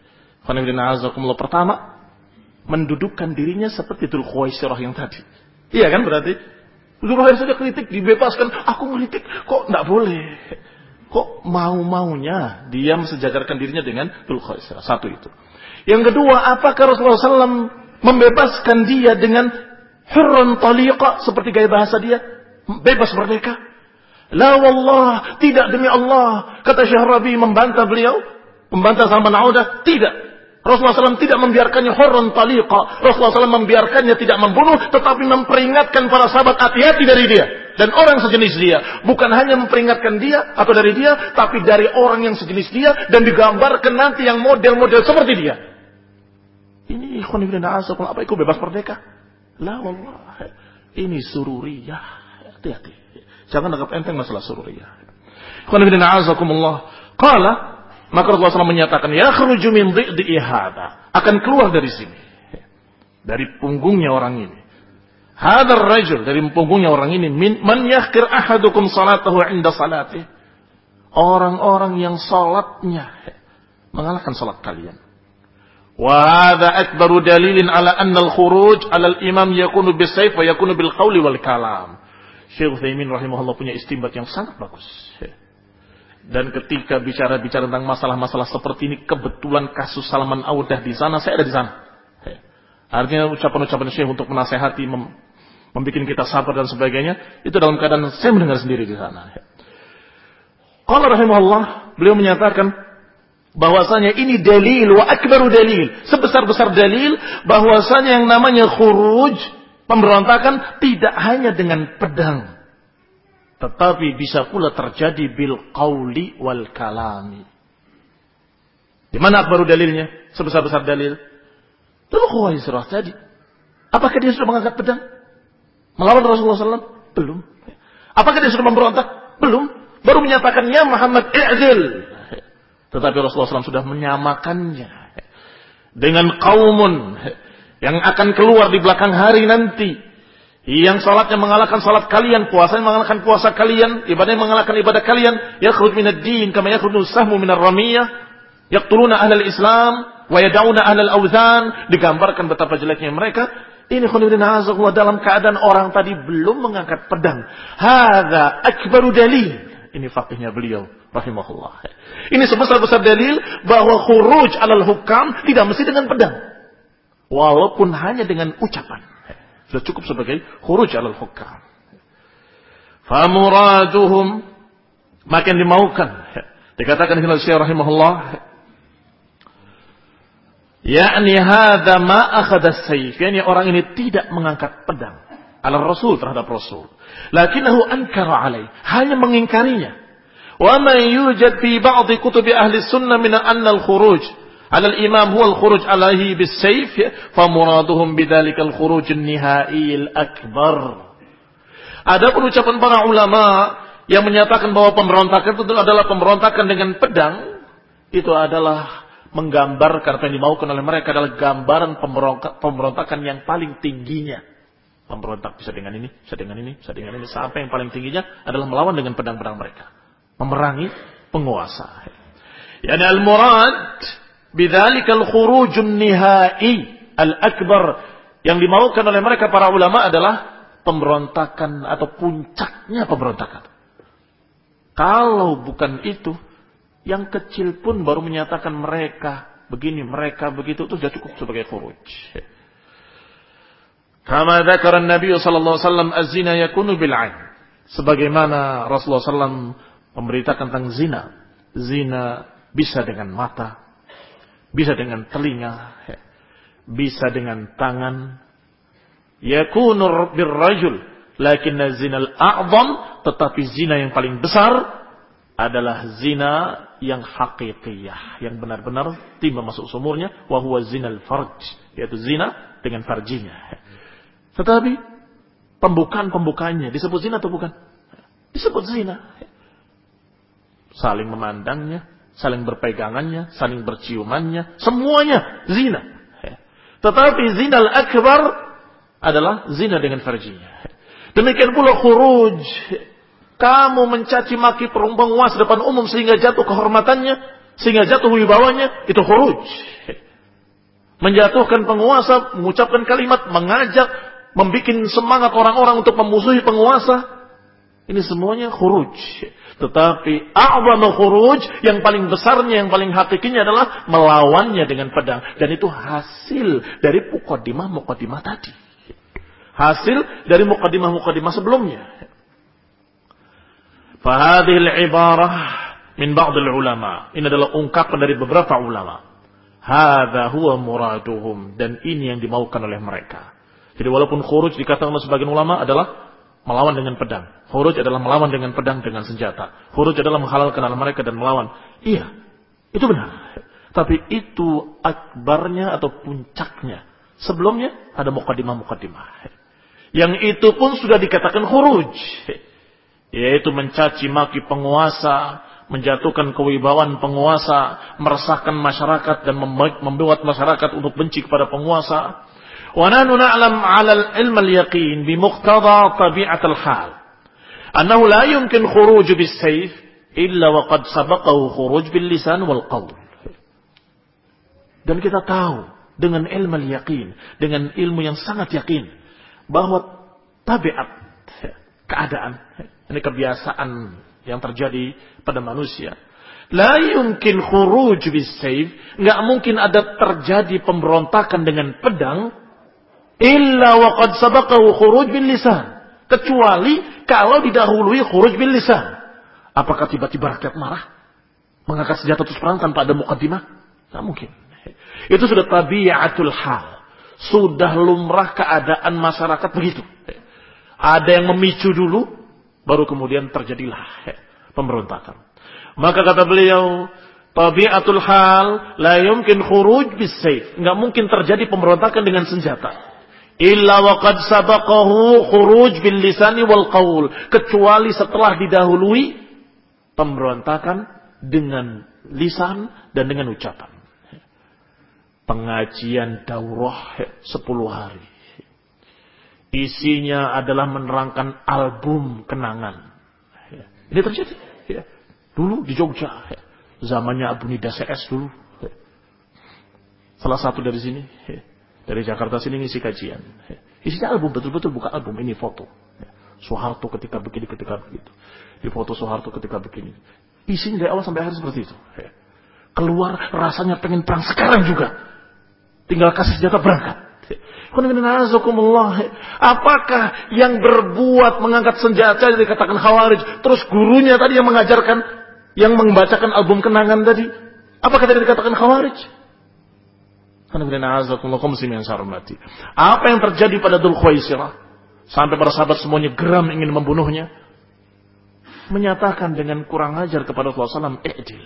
Pertama, mendudukkan dirinya seperti Dzul Khuwaisirah yang tadi. Iya kan berarti? Dzul Khuwaisirah kritik, dibebaskan. Aku ngeritik, kok enggak boleh? Kok mau-maunya dia mensejajarkan dirinya dengan Dzul Khuwaisirah? Satu itu. Yang kedua, apakah Rasulullah SAW membebaskan dia dengan hurran taliqa, seperti gaya bahasa dia? Bebas merdeka? La wallah, tidak demi Allah. Kata Syekh Rabi membantah beliau, membantah Salman Audah, tidak. Rasulullah SAW tidak membiarkannya hurran taliqa. Rasulullah SAW membiarkannya tidak membunuh, tetapi memperingatkan para sahabat hati-hati dari dia dan orang sejenis dia. Bukan hanya memperingatkan dia atau dari dia, tapi dari orang yang sejenis dia, dan digambarkan nanti yang model-model seperti dia. Ini ikhwan ibn a'azakum, apa itu bebas merdeka? La wallah, ini sururiyah. Hati-hati, jangan anggap enteng masalah sururiyah. Ikhwan ibn a'azakumullah. Qala, maka Rasulullah SAW menyatakan, yakhruju min dhi'di hada, akan keluar dari sini, dari punggungnya orang ini. Hadzal rajul, dari punggungnya orang ini, man yahqir ahadukum salatahu 'inda salatih, orang-orang yang salatnya mengalahkan salat kalian. Wa hadza akbaru dalilin ala anna al-khuruj 'ala al-imam yakunu bis-sayf wa yakunu bil-qawli wal kalam. Syekh Utsaimin rahimahullah punya istinbat yang sangat bagus. Dan ketika bicara-bicara tentang masalah-masalah seperti ini, kebetulan kasus Salman Audah di sana, saya ada di sana. Artinya ucapan-ucapan Syekh untuk menasehati, membuat kita sabar dan sebagainya, itu dalam keadaan saya mendengar sendiri di sana. Qala rahimahullah, beliau menyatakan bahwasanya ini dalil wa akbaru dalil, sebesar-besar dalil bahwasanya yang namanya khuruj, pemberontakan, tidak hanya dengan pedang, tetapi bisa pula terjadi bil qauli wal kalami. Di mana akbaru dalilnya? Sebesar-besar dalil. Dzul Khuwaisirah tadi. Apakah dia sudah mengangkat pedang melawan Rasulullah SAW? Belum. Apakah dia sudah memberontak? Belum. Baru menyatakannya Muhammad i'dil. Tetapi Rasulullah SAW sudah menyamakannya dengan qaumun yang akan keluar di belakang hari nanti, yang salatnya mengalahkan salat kalian, puasanya mengalahkan puasa kalian, ibadahnya mengalahkan ibadah kalian. Yakhruj minad din kama yakhruju sahmu minar ramiyah, yaqtuluna ahlal Islam wa yad'una ahlal awthan. Digambarkan betapa jeleknya mereka. Ini khonibin azaqullah dalam keadaan orang tadi belum mengangkat pedang. Hadza akbaru dalil. Ini faktanya beliau rahimahullah. Ini sebesar-besar dalil bahwa khuruj alal hukam tidak mesti dengan pedang, walaupun hanya dengan ucapan. Sudah cukup sebagai khuruj alal hukam. Famuraduhum, makin dimaukan. Dikatakan oleh Syekh rahimahullah, yakni hadza ma akhadha as-sayf, yakni orang ini tidak mengangkat pedang ala Rasul, terhadap Rasul. Lakinnahu ankara alaih, hanya mengingkarinya. Wa ma yujad fi ba'd kutub ahli sunnah min anna al-khuruj ala al-imam huwa al-khuruj alaihi bis-sayf, fa muraduhum bidzalika al-khuruj an-nihai al-akbar. Ada ucapan para ulama yang menyatakan bahwa pemberontakan itu adalah pemberontakan dengan pedang, itu adalah menggambarkan apa yang dimaukan oleh mereka adalah gambaran pemberontakan yang paling tingginya. Pemberontak bisa dengan ini, bisa dengan ini, bisa dengan ini, sampai yang paling tingginya adalah melawan dengan pedang-pedang mereka, memerangi penguasa. Yani al-murad bidzalika al-khurujun nihai al-akbar, yang dimaukan oleh mereka para ulama adalah pemberontakan atau puncaknya pemberontakan. Kalau bukan itu, yang kecil pun baru menyatakan mereka begini, mereka begitu, itu sudah cukup sebagai khuruj. Kama dzakara Nabi sallallahu alaihi wasallam az-zina yakunu bil 'ain. Sebagaimana Rasulullah sallallahu memberitakan tentang zina. Zina bisa dengan mata, bisa dengan telinga, bisa dengan tangan. Yakunu bir rajul, lakin zina al-a'zam, tetapi zina yang paling besar adalah zina yang hakikiyah, yang benar-benar tiba masuk sumurnya, wa huwa zina al-farj, yaitu zina dengan farjinya. Tetapi pembukaan-pembukaannya disebut zina atau bukan? Disebut zina. Saling memandangnya, saling berpegangannya, saling berciumannya, semuanya zina. Tetapi zina al-akbar adalah zina dengan farjinya. Demikian pula khuruj. Kamu mencaci maki penguasa depan umum sehingga jatuh kehormatannya, sehingga jatuh wibawanya, itu khuruj. Menjatuhkan penguasa, mengucapkan kalimat, mengajak, membuat semangat orang-orang untuk memusuhi penguasa. Ini semuanya khuruj. Tetapi a'zamu khuruj, yang paling besarnya, yang paling hakikinya adalah melawannya dengan pedang. Dan itu hasil dari muqaddimah tadi. Hasil dari muqaddimah sebelumnya. Fahadhil ibarah min ba'dil ulama. Ini adalah ungkapan dari beberapa ulama. Hadza huwa muraduhum, dan ini yang dimaukan oleh mereka. Jadi walaupun khuruj dikatakan oleh sebagian ulama adalah melawan dengan pedang. Khuruj adalah melawan dengan pedang, dengan senjata. Khuruj adalah menghalalkan hal mereka dan melawan. Iya, itu benar. Tapi itu akbarnya atau puncaknya. Sebelumnya ada muqaddimah. Yang itu pun sudah dikatakan khuruj. Yaitu mencaci maki penguasa, menjatuhkan kewibawaan penguasa, meresahkan masyarakat dan membuat masyarakat untuk benci kepada penguasa. Wa nahnu na'lam 'ala al-'ilm al-yaqin bi muqtada tabi'at al-hal annahu la yumkin khuruj bis-sayf illa wa qad sabaqahu khuruj bil-lisan wal qawl. Dan kita tahu dengan ilmu al-yaqin, dengan ilmu yang sangat yakin bahwa tabiat keadaan, ini kebiasaan yang terjadi pada manusia. La yumkin khuruj bis-sayf, enggak mungkin ada terjadi pemberontakan dengan pedang illa wa qad sabaqahu khuruj bil lisan, kecuali kalau didahului khuruj bil lisan. Apakah tiba-tiba rakyat marah mengangkat senjata terus perang tanpa ada muqaddimah? Enggak mungkin. Itu sudah tabiatul hal, sudah lumrah keadaan masyarakat begitu. Ada yang memicu dulu, baru kemudian terjadilah pemberontakan. Maka kata beliau, tabiatul hal la yumkin khuruj bis-sayf, enggak mungkin terjadi pemberontakan dengan senjata. Illa wa qad sabaqahu khuruj bil lisani wal qaul, kecuali setelah didahului pemberontakan dengan lisan dan dengan ucapan. Pengajian daurah 10 hari. Isinya adalah menerangkan album kenangan. Ini terjadi. Dulu di Jogja, zamannya Abu Nida CS dulu. Salah satu dari sini, dari Jakarta sini ngisi kajian. Isinya album, betul-betul bukan album, ini foto. Soeharto ketika begini, ketika begitu. Di foto Soeharto ketika begini. Isinya dari awal sampai akhir seperti itu. Keluar rasanya pengen perang sekarang juga. Tinggal kasih senjata berangkat. Apakah yang berbuat mengangkat senjata dikatakan khawarij, terus gurunya tadi yang mengajarkan, yang membacakan album kenangan tadi, apakah tadi dikatakan khawarij? Apa yang terjadi pada Dzul Khuwaisirah sampai para sahabat semuanya geram ingin membunuhnya, menyatakan dengan kurang ajar kepada Rasulullah SAW, i'dil.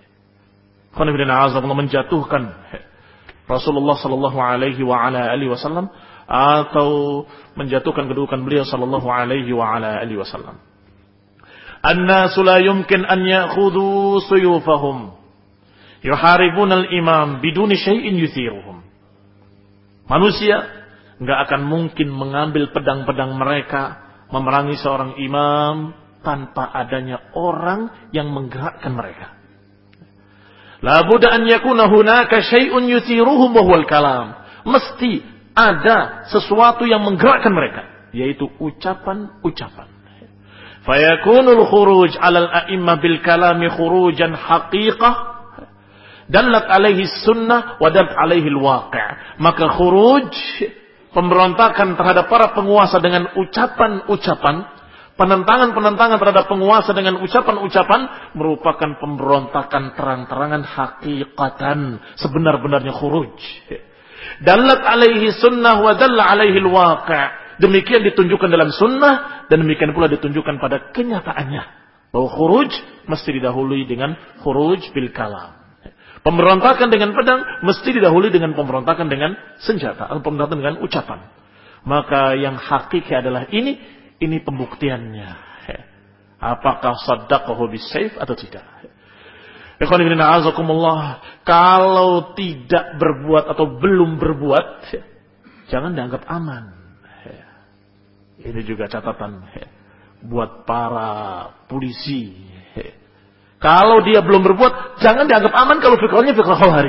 Menjatuhkan Rasulullah sallallahu alaihi wa ala alihi wasallam atau menjatuhkan kedudukan beliau sallallahu alaihi wa ala alihi wasallam. An-nasu la yumkin an ya'khudhu suyufahum yuharibuna al-imam biduni syai'in yuthiruhum. Manusia enggak akan mungkin mengambil pedang-pedang mereka memerangi seorang imam tanpa adanya orang yang menggerakkan mereka. La budda an yakuna hunaka syai'un yuthiruhum wa huwal kalam. Mesti ada sesuatu yang menggerakkan mereka, yaitu ucapan-ucapan. Fayakunul khuruj 'alal a'immah bil kalami khurujan haqiqah dallat alaihi sunnah wa dallat alaihi al-waqi'. Maka khuruj, pemberontakan terhadap para penguasa dengan ucapan-ucapan, penentangan-penentangan terhadap penguasa dengan ucapan-ucapan merupakan pemberontakan terang-terangan hakikatan, sebenar-benarnya khuruj. Dallat alaihi sunnah wa dalla alaihi al-waqi'. Demikian ditunjukkan dalam sunnah dan demikian pula ditunjukkan pada kenyataannya bahwa khuruj mesti didahului dengan khuruj bil kalam. Pemberontakan dengan pedang mesti didahului dengan pemberontakan dengan senjata atau pemberontakan dengan ucapan. Maka yang hakiki adalah ini pembuktiannya. Apakah saddaqahu bisayf atau tidak? Ikhwan fillah azakumullah, kalau tidak berbuat atau belum berbuat, jangan dianggap aman. Ini juga catatan buat para polisi. Kalau dia belum berbuat, jangan dianggap aman kalau fikrahnya fikrah Khawarij.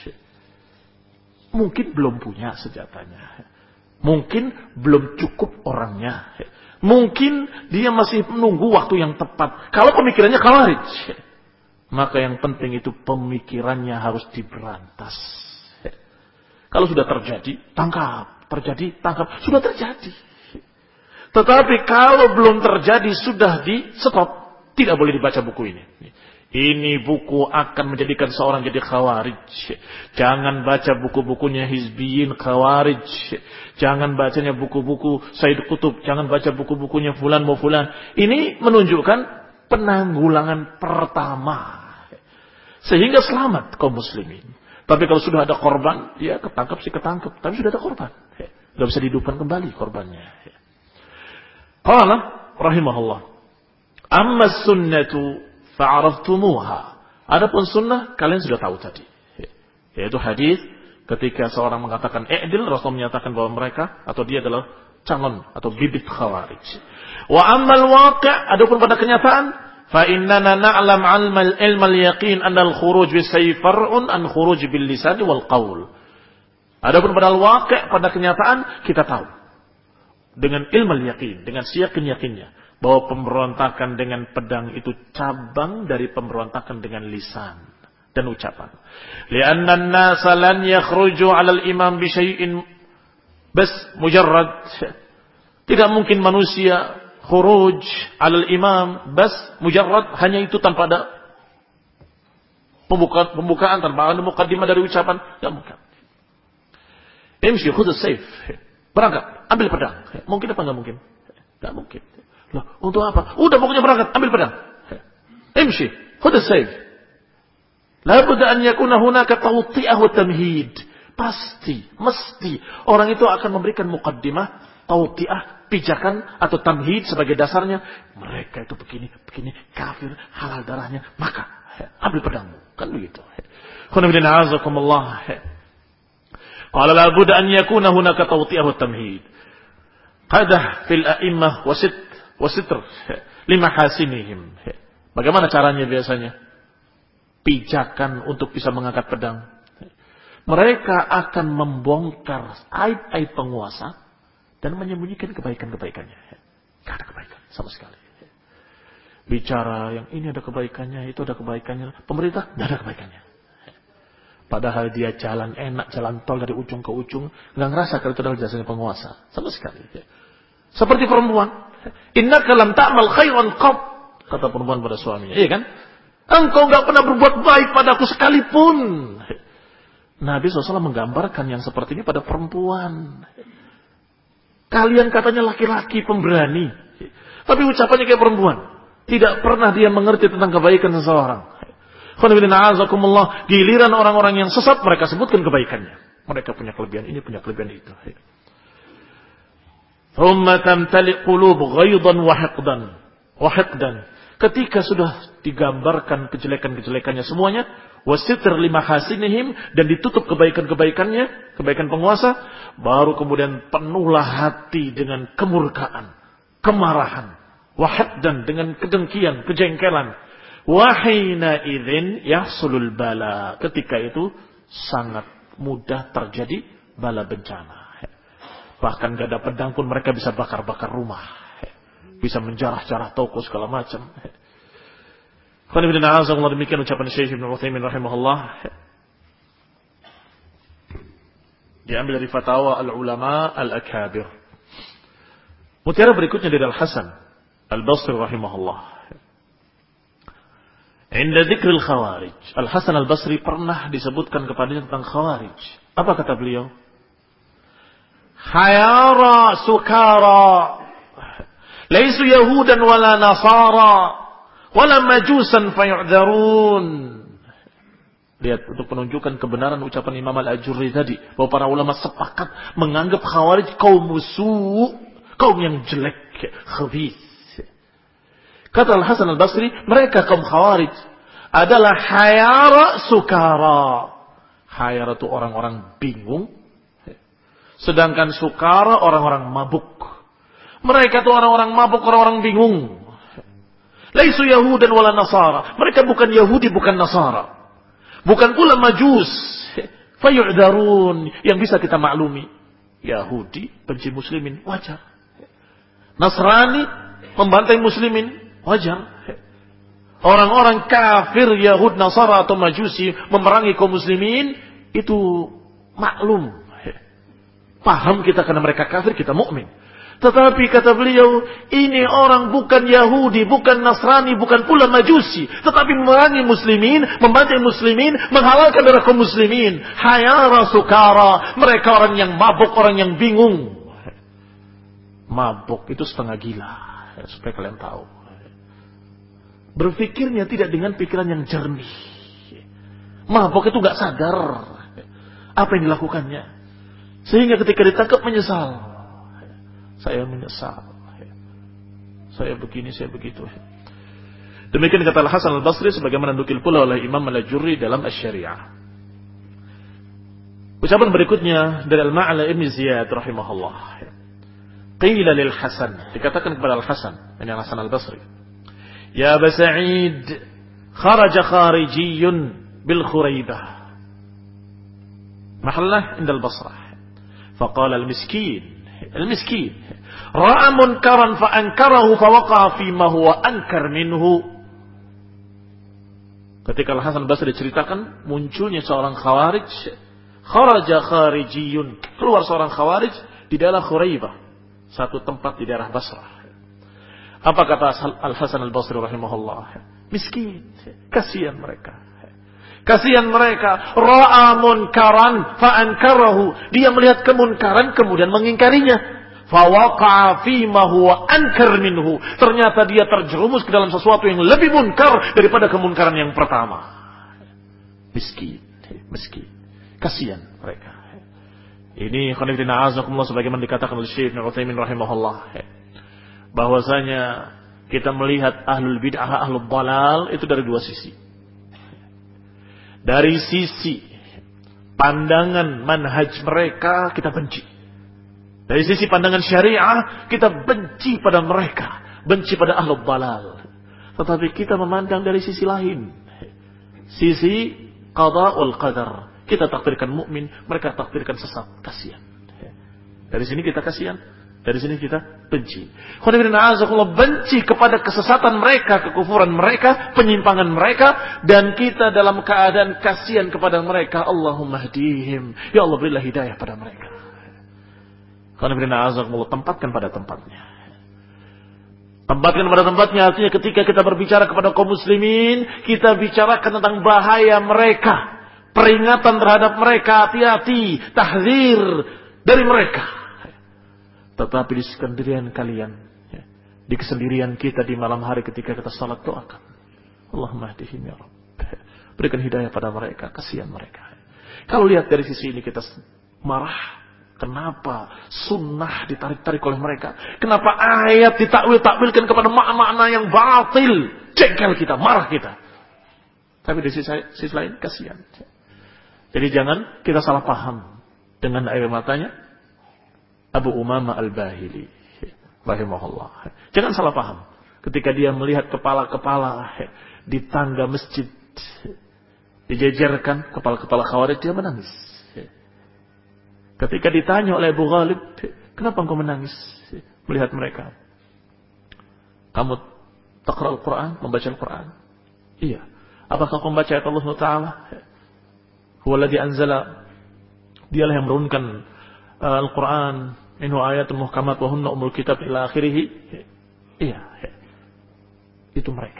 Mungkin belum punya senjatanya. Mungkin belum cukup orangnya. Mungkin dia masih menunggu waktu yang tepat. Kalau pemikirannya Khawarij, maka yang penting itu pemikirannya harus diberantas. Kalau sudah terjadi, tangkap. Terjadi, tangkap. Sudah terjadi. Tetapi kalau belum terjadi, sudah di stop. Tidak boleh dibaca buku ini. Ini buku akan menjadikan seorang jadi Khawarij. Jangan baca buku-bukunya Hizbiyin Khawarij. Jangan bacanya buku-buku Said Qutb. Jangan baca buku-bukunya Fulan mau Fulan. Ini menunjukkan penanggulangan pertama. Sehingga selamat kaum muslimin. Tapi kalau sudah ada korban, ya ketangkap sih ketangkap. Tapi sudah ada korban. Tidak bisa dihidupkan kembali korbannya. Qala rahimahullah. Amma sunnatu fa'araftumuha. Adapun sunnah kalian sudah tahu tadi. Yaitu hadis ketika seorang mengatakan i'dil, Rasul menyatakan bahwa mereka atau dia adalah calon atau bibit Khawarij. Wa ammal waqi', adapun pada kenyataan, fa innana na'lam 'ilmal yaqin anna al-khuruj bis-sayf far'un an khuruj bil-lisan wal qaul. Adapun pada al-waqi', pada kenyataan kita tahu dengan ilmu yakin, dengan yakinnya bahwa pemberontakan dengan pedang itu cabang dari pemberontakan dengan lisan dan ucapan. Li'anna an-nasa lan yakhruju 'ala al-imam bi syai'in bas mujarrad. Tidak mungkin manusia khuruj 'ala al-imam bas mujarrad, hanya itu tanpa ada pembukaan tanpa ada muqaddimah dari ucapan, tidak mungkin. Imshi khudh as-sayf. Berangkat, ambil pedang. Mungkin apa enggak mungkin? Enggak mungkin. Loh, untuk apa? Udah pokoknya berangkat, ambil pedang. Imshi, khudh as-sayf. La budda an yakuna hunaka tawti'ah wa tamhid. Pasti, mesti orang itu akan memberikan muqaddimah, tawti'ah, pijakan atau tamhid sebagai dasarnya. Mereka itu begini, kafir, halal darahnya, maka ambil pedangmu. Kan begitu. Khana bin a'azakumullah. Qala la budda an yakuna hunaka tawti'ah wa tamhid. Qadah fil a'immah wasitr limahasinihim. Bagaimana caranya biasanya? Pijakan untuk bisa mengangkat pedang. Mereka akan membongkar aib-aib penguasa dan menyembunyikan kebaikan-kebaikannya. Tidak ada kebaikan sama sekali. Bicara yang ini ada kebaikannya, itu ada kebaikannya. Pemerintah tidak ada kebaikannya. Padahal dia jalan enak, jalan tol dari ujung ke ujung, nggak ngerasa kalau itu adalah jasanya penguasa, sama sekali. Seperti perempuan, innaka lam ta'mal khairan qat, kata perempuan pada suaminya, iya kan? Engkau nggak pernah berbuat baik padaku sekalipun. Nabi SAW menggambarkan yang seperti ini pada perempuan. Kalian katanya laki-laki pemberani, tapi ucapannya kayak perempuan. Tidak pernah dia mengerti tentang kebaikan seseorang. Giliran orang-orang yang sesat mereka sebutkan kebaikannya. Mereka punya kelebihan ini, punya kelebihan itu. Thumma tamtali qulub ghaidan wa hiqdan. Ketika sudah digambarkan kejelekan-kejelekannya semuanya, wasitr limahasinihim, dan ditutup kebaikan-kebaikannya, kebaikan penguasa, baru kemudian penuhlah hati dengan kemurkaan, kemarahan, wahiddan, dengan kedengkian, kejengkelan. Wahina idzin yahsulul bala. Ketika itu sangat mudah terjadi bala bencana. Bahkan gak ada pedang pun mereka bisa bakar-bakar rumah, bisa menjarah-jarah toko segala macam. Demikian ucapan Syekh Ibn Utsaimin rahimahullah, diambil dari Fatawa Al-Ulama Al-Akabir. Mutiara berikutnya dari Al-Hasan Al-Basri rahimahullah. Inda dzikril khawarij, Al-Hasan Al-Basri pernah disebutkan kepadanya tentang khawarij. Apa kata beliau? Hayara sukara, laisu yahudan wala nasara wala majusan fayu'dzarun. Lihat, untuk menunjukkan kebenaran ucapan Imam Al-Ajurri tadi, bahwa para ulama sepakat menganggap khawarij kaum musuh, kaum yang jelek, khabith. Kata Al-Hasan Al-Basri, mereka kaum khawarij adalah hayara sukara. Hayara itu orang-orang bingung, sedangkan sukara orang-orang mabuk. Mereka itu orang-orang mabuk, orang-orang bingung. Laisu yahudan wala nasara. Mereka bukan Yahudi, bukan Nasara. Bukan pula majus. Fayu'dzarun. Yang bisa kita maklumi. Yahudi benci muslimin, wajar. Nasrani membantai muslimin, wajar. Orang-orang kafir, Yahud, Nasara atau Majusi memerangi kaum muslimin, itu maklum. Paham kita karena mereka kafir, kita mukmin. Tetapi kata beliau, ini orang bukan Yahudi, bukan Nasrani, bukan pula Majusi, tetapi memerangi muslimin, membantai muslimin, menghalalkan darah kaum muslimin. Hayara sukara, mereka orang yang mabuk, orang yang bingung. Mabuk itu setengah gila, supaya kalian tahu. Berpikirnya tidak dengan pikiran yang jernih. Mabuk itu gak sadar apa yang dilakukannya, sehingga ketika ditangkap menyesal. Saya menyesal. Saya begini, saya begitu. Demikian kata Al-Hasan Al-Basri sebagaimana dinukil pula oleh Imam Al-Ajurri dalam Asy-Syari'ah. Ucapan berikutnya dari Al-Ma'la Ibn Ziyad rahimahullah. Qila lil Hasan, dikatakan kepada Al-Hasan, ini Al-Hasan Al-Basri. Ya Aba Sa'id, kharaja kharijiyyun bil Khuraibah. Mahallah inda al-Basrah. Faqala al-miskin ra'a munkaran fa ankarahu fa waqa'a fi ma huwa ankar minhu. Ketika Al-Hasan Basri diceritakan munculnya seorang khawarij, kharaja kharijiyun, keluar seorang khawarij di daerah Khuraibah, satu tempat di daerah Basrah. Apa kata Al-Hasan Al-Basri rahimahullah? Miskin, kasihan mereka. Kasihan mereka, ra'a munkaran fa ankarahu. Dia melihat kemunkaran kemudian mengingkarinya. Fa waqa'a fi ma huwa ankar minhu. Ternyata dia terjerumus ke dalam sesuatu yang lebih munkar daripada kemunkaran yang pertama. Miskin. Kasihan mereka. Ini khonifina azakumullah sebagaimana dikatakan oleh Syekh Ibn Utsaimin rahimahullah. Bahwasanya kita melihat ahlul bid'ah, ahlul dhalal itu dari dua sisi. Dari sisi pandangan manhaj mereka kita benci. Dari sisi pandangan syariah kita benci pada mereka, benci pada ahlul dhalal. Tetapi kita memandang dari sisi lain, sisi qada wal qadar. Kita takdirkan mukmin, mereka takdirkan sesat, kasihan. Dari sini kita kasihan, dari sini kita benci. Benci kepada kesesatan mereka, kekufuran mereka, penyimpangan mereka, dan kita dalam keadaan kasihan kepada mereka. Allahumma hdihim, ya Allah berilah hidayah pada mereka. Tempatkan pada tempatnya. Tempatkan pada tempatnya artinya ketika kita berbicara kepada kaum muslimin, kita bicarakan tentang bahaya mereka, peringatan terhadap mereka, hati-hati, tahzir dari mereka. Tetapi di kesendirian kalian, di kesendirian kita di malam hari ketika kita salat, doakan, Allahumma hdihim ya Rabb, berikan hidayah pada mereka, kasihan mereka. Kalau lihat dari sisi ini kita marah. Kenapa sunnah ditarik-tarik oleh mereka? Kenapa ayat ditakwil-takwilkan kepada makna-makna yang batil? Jengkel kita, marah kita. Tapi di sisi lain kasihan. Jadi jangan kita salah paham dengan air matanya Abu Umamah Al-Bahili rahimahullah. Jangan salah paham ketika dia melihat kepala-kepala di tangga masjid dijejerkan, kepala-kepala Khawarij, dia menangis. Ketika ditanya oleh Abu Ghalib, kenapa engkau menangis melihat mereka? Kamu taqra al-Quran, membaca Al-Quran? Iya. Apakah kau membaca ayat Allah Ta'ala? Huwaladzi anzala, dialah yang menurunkan Al-Quran, minhu ayatun muhkamat wa hunna umul kitab ila akhirih. Iya. Itu mereka.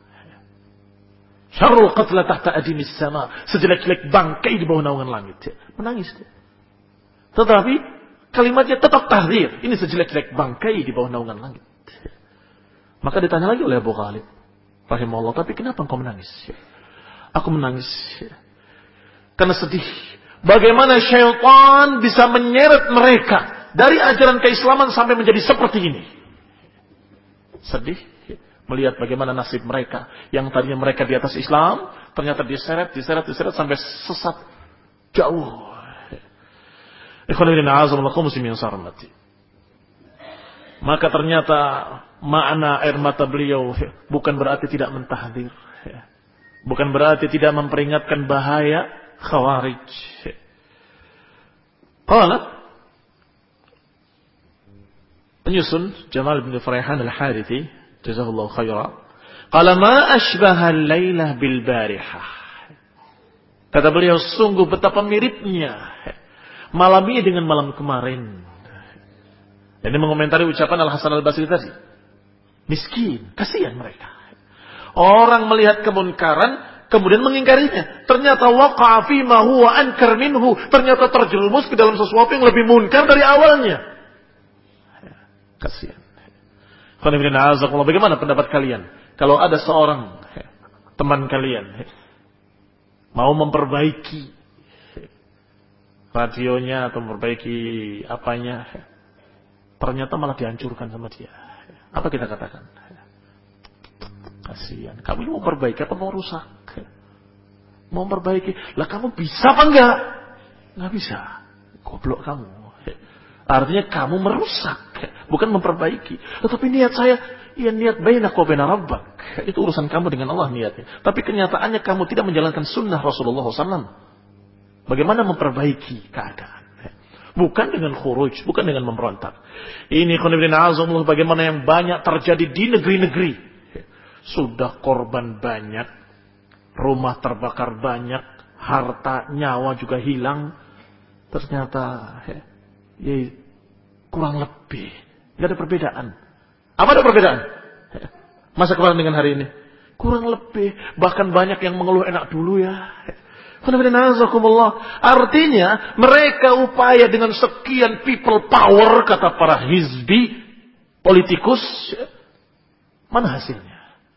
Syarrul qatla tahta adimis sama, sejelek-jelek bangkai di bawah naungan langit. Menangis dia. Tetapi kalimatnya tetap tahzir. Ini sejelek-jelek bangkai di bawah naungan langit. Maka ditanya lagi oleh Abu Ghalib rahimahullah, tapi kenapa engkau menangis? Aku menangis karena sedih. Bagaimana syaitan bisa menyeret mereka dari ajaran keislaman sampai menjadi seperti ini. Sedih melihat bagaimana nasib mereka. Yang tadinya mereka di atas Islam, ternyata diseret sampai sesat jauh. Maka ternyata makna air mata beliau bukan berarti tidak mentahdir, bukan berarti tidak memperingatkan bahaya Khawarij. Qala penyusun Jamal bin Faraihan Al-Harithi jazahullahu khaira, qala ma ashbaha al-lailah bil barihah. Kata beliau, sungguh betapa miripnya malam ini dengan malam kemarin. Ini mengomentari ucapan Al-Hasan Al-Basri tadi. Miskin, kasihan mereka. Orang melihat kemunkaran, kemudian mengingkarinya. Ternyata waqa'a fi ma huwa ankar minhu. Ternyata terjerumus ke dalam sesuatu yang lebih munkar dari awalnya. Kasihan. Bagaimana pendapat kalian? Kalau ada seorang teman kalian mau memperbaiki radionya atau memperbaiki apanya, ternyata malah dihancurkan sama dia. Apa kita katakan? Kasihan. Kamu ini mau perbaiki apa mau rusak? Mau perbaiki. Lah kamu bisa apa enggak? Enggak bisa. Goblok kamu. Artinya kamu merusak, bukan memperbaiki. Tetapi niat saya, ya niat bainakum wa baina rabbak. Itu urusan kamu dengan Allah niatnya. Tapi kenyataannya kamu tidak menjalankan sunnah Rasulullah SAW. Bagaimana memperbaiki keadaan? Bukan dengan khuruj, bukan dengan memberontak. Ini bagaimana yang banyak terjadi di negeri-negeri. Sudah korban banyak, rumah terbakar banyak, harta, nyawa juga hilang. Ternyata ya, kurang lebih nggak ada perbedaan. Apa ada perbedaan? Masa kemarin dengan hari ini? Kurang lebih. Bahkan banyak yang mengeluh enak dulu ya. Artinya mereka upaya dengan sekian people power, kata para hizbi politikus, mana hasilnya?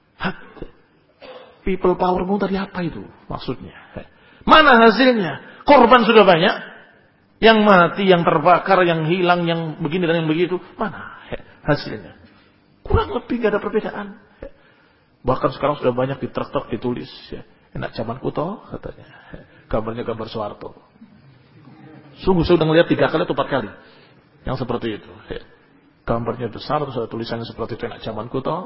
People power mau dari apa itu maksudnya? Mana hasilnya? Korban sudah banyak, yang mati, yang terbakar, yang hilang, yang begini dan yang begitu, mana hasilnya? Kurang lebih gak ada perbedaan. Bahkan sekarang sudah banyak di truk-truk ditulis enak zamanku toh, katanya. Gambarnya gambar Soeharto. Sungguh saya sudah melihat 3 kali atau 4 kali yang seperti itu. Gambarnya besar, terus ada tulisannya seperti itu, enak zamanku toh.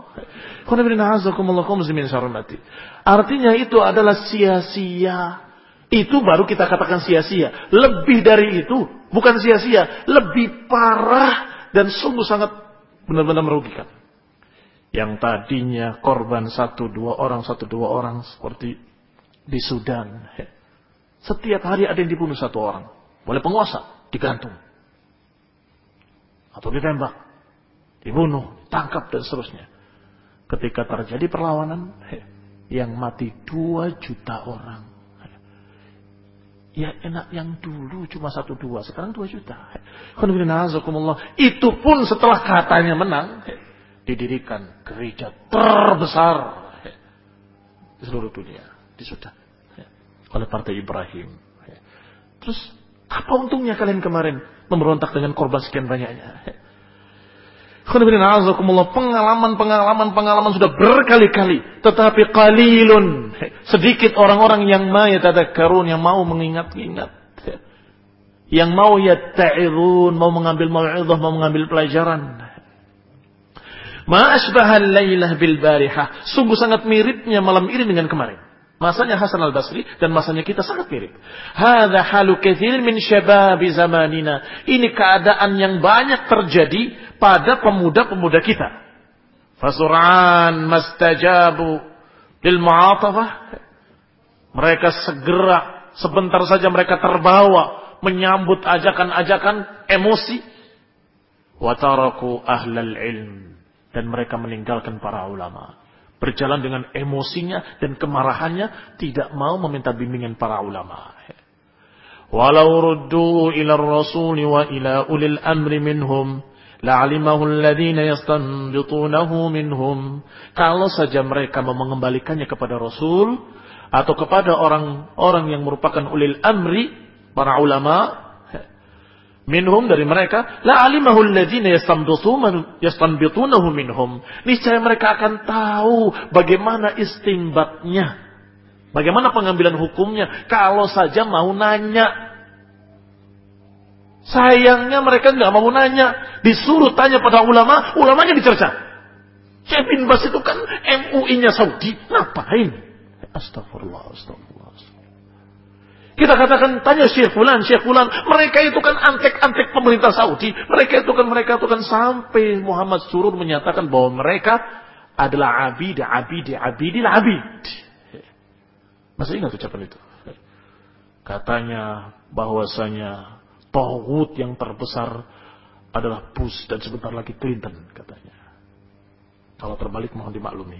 Artinya itu adalah sia-sia. Itu baru kita katakan sia-sia. Lebih dari itu, bukan sia-sia, lebih parah dan sungguh sangat benar-benar merugikan. Yang tadinya korban 1-2 orang seperti di Sudan. Setiap hari ada yang dibunuh 1 orang. Oleh penguasa, digantung. Atau ditembak. Dibunuh, tangkap dan seterusnya. Ketika terjadi perlawanan, yang mati 2 juta orang. Ya enak yang dulu cuma 1-2, sekarang 2 juta. Itu pun setelah katanya menang, didirikan gereja terbesar di seluruh dunia di Sudan oleh Partai Ibrahim. Terus apa untungnya kalian kemarin memberontak dengan korban sekian banyaknya? Pengalaman sudah berkali-kali, tetapi qalilun, sedikit orang-orang yang yatadakkarun, yang mau mengingat-ingat, yang mau yatta'idun, mau mengambil mau'izah, mau mengambil pelajaran. Ma asbahal lailah bil barihah, sungguh sangat miripnya malam ini dengan kemarin. Masanya Hasan al-Basri dan masanya kita sangat mirip. Hadza halu katsirin min syababi zamanina. Ini keadaan yang banyak terjadi pada pemuda-pemuda kita. Fasur'an mastajabu lil mu'atafah. Mereka segera, sebentar saja mereka terbawa menyambut ajakan-ajakan emosi. Wa taraku ahlal ilm, dan mereka meninggalkan para ulama. Berjalan dengan emosinya dan kemarahannya, tidak mau meminta bimbingan para ulama. Walau ruddu ila ar-rasul wa ila ulil amri minhum la'alimahu alladhina yastanbitunahu minhum. Kalau saja mereka mau mengembalikannya kepada Rasul atau kepada orang-orang yang merupakan ulil amri, para ulama minhum, dari mereka, la'alimahu alladhina yastanbitunahu minhum. Niscaya mereka akan tahu bagaimana istinbatnya, bagaimana pengambilan hukumnya, kalau saja mau nanya. Sayangnya mereka nggak mau nanya, disuruh tanya pada ulama, ulamanya dicerca. Syekh bin Bas itu kan MUI-nya Saudi, ngapain? Astagfirullah. Kita katakan, tanya Syekh Fulan. Mereka itu kan antek-antek pemerintah Saudi. Mereka itu kan sampai Muhammad Surur menyatakan bahwa mereka adalah abidil abid. Masih ingat ucapan itu? Katanya bahwasanya taghut yang terbesar adalah Bush dan sebentar lagi Clinton, katanya. Kalau terbalik mohon dimaklumi.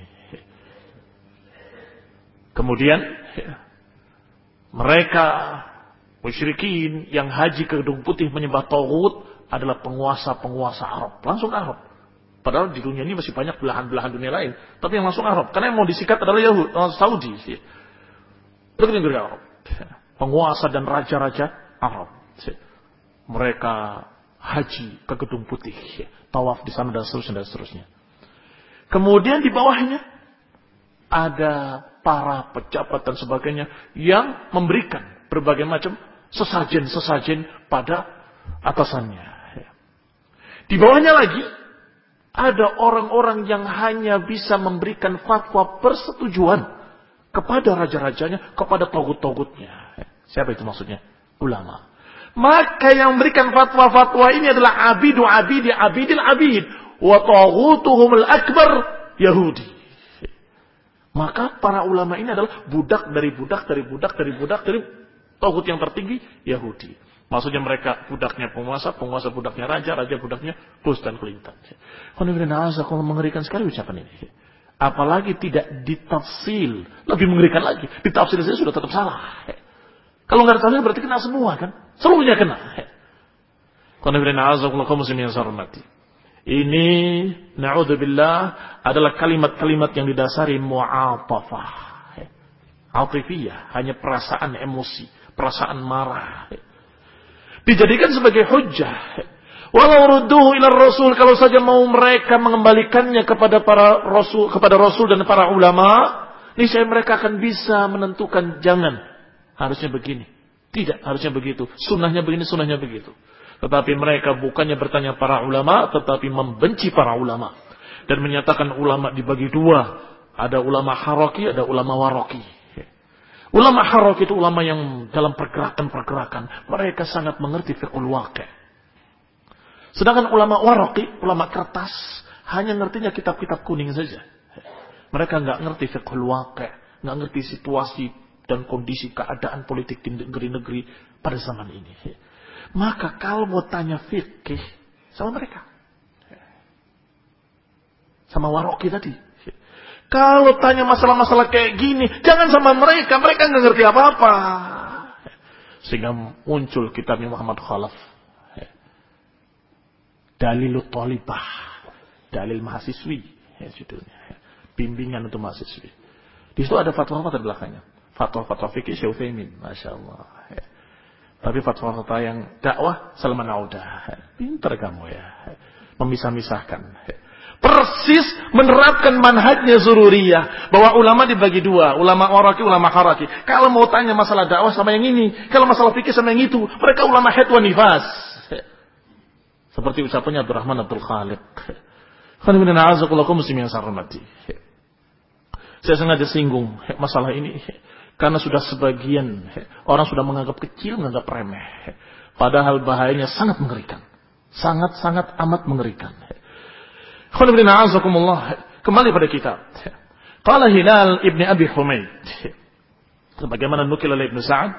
Kemudian mereka musyrikin yang haji ke Gedung Putih menyembah taghut adalah penguasa-penguasa Arab, langsung Arab. Padahal di dunia ini masih banyak belahan-belahan dunia lain, tapi yang langsung Arab, karena yang mau disikat adalah Saudi. Itu negeri Arab, penguasa dan raja-raja Arab. Mereka haji ke Gedung Putih, tawaf di sana dan seterusnya. Kemudian di bawahnya ada para pejabat dan sebagainya yang memberikan berbagai macam sesajen pada atasannya. Di bawahnya lagi ada orang-orang yang hanya bisa memberikan fatwa persetujuan kepada raja-rajanya, kepada togut-togutnya. Siapa itu maksudnya? Ulama. Maka yang memberikan fatwa-fatwa ini adalah abidil abid. Wa taghutuhumul akbar Yahudi. Maka para ulama ini adalah budak dari togut yang tertinggi Yahudi. Maksudnya mereka budaknya penguasa budaknya raja budaknya Bush dan Clinton. Kalau mengerikan sekali ucapan ini. Apalagi tidak ditafsil, lebih mengerikan lagi. Ditafsil saja sudah tetap salah. Kalau nggak ditafsil berarti kena semua kan? Seluruhnya kena. Ini na'udzubillah adalah kalimat-kalimat yang didasari mu'atafah. Atifiyah, hanya perasaan emosi, perasaan marah. Dijadikan sebagai hujjah. Walau rudduhu ila Rasul, kalau saja mau mereka mengembalikannya kepada Rasul dan para ulama, niscaya mereka akan bisa menentukan jangan. Harusnya begini. Tidak, harusnya begitu. Sunnahnya begini, sunnahnya begitu. Tetapi mereka bukannya bertanya para ulama, tetapi membenci para ulama. Dan menyatakan ulama dibagi dua. Ada ulama haraki, ada ulama waraki. Ulama haraki itu ulama yang dalam pergerakan-pergerakan. Mereka sangat mengerti fiqhul waqi'. Sedangkan ulama waraki, ulama kertas, hanya ngertinya kitab-kitab kuning saja. Mereka nggak ngerti fiqhul waqi', nggak ngerti situasi dan kondisi keadaan politik di negeri-negeri pada zaman ini. Maka kalau mau tanya fikih sama mereka, sama waroki tadi. Kalau tanya masalah-masalah kayak gini, jangan sama mereka nggak ngerti apa-apa. Sehingga muncul kitabnya Muhammad Khalaf. Dalilut Thalibah. Dalil mahasiswi. Judulnya. Bimbingan untuk mahasiswi. Di situ ada fatwa-fatwa di belakangnya. Fatwa-fatwa fikih Syekh Utsaimin. Masya Allah. Tapi fatwa-fatwa yang dakwah Salman Audah. Pintar kamu ya. Memisah-misahkan. Persis menerapkan manhajnya Sururiyah. Bahwa ulama dibagi dua. Ulama waraki, ulama haraki. Kalau mau tanya masalah dakwah sama yang ini. Kalau masalah fikih sama yang itu. Mereka ulama haid wa nifas. Seperti ucapannya Abdurrahman Abdul Khaliq. Muslim yang saya hormati. Saya sengaja singgung masalah ini. Karena sudah sebagian orang sudah menganggap kecil, menganggap remeh. Padahal bahayanya sangat mengerikan. Sangat-sangat amat mengerikan. Kembali pada kitab. Qala Hilal ibn Abi Humaid. Sebagaimana nukil oleh Ibn Sa'ad.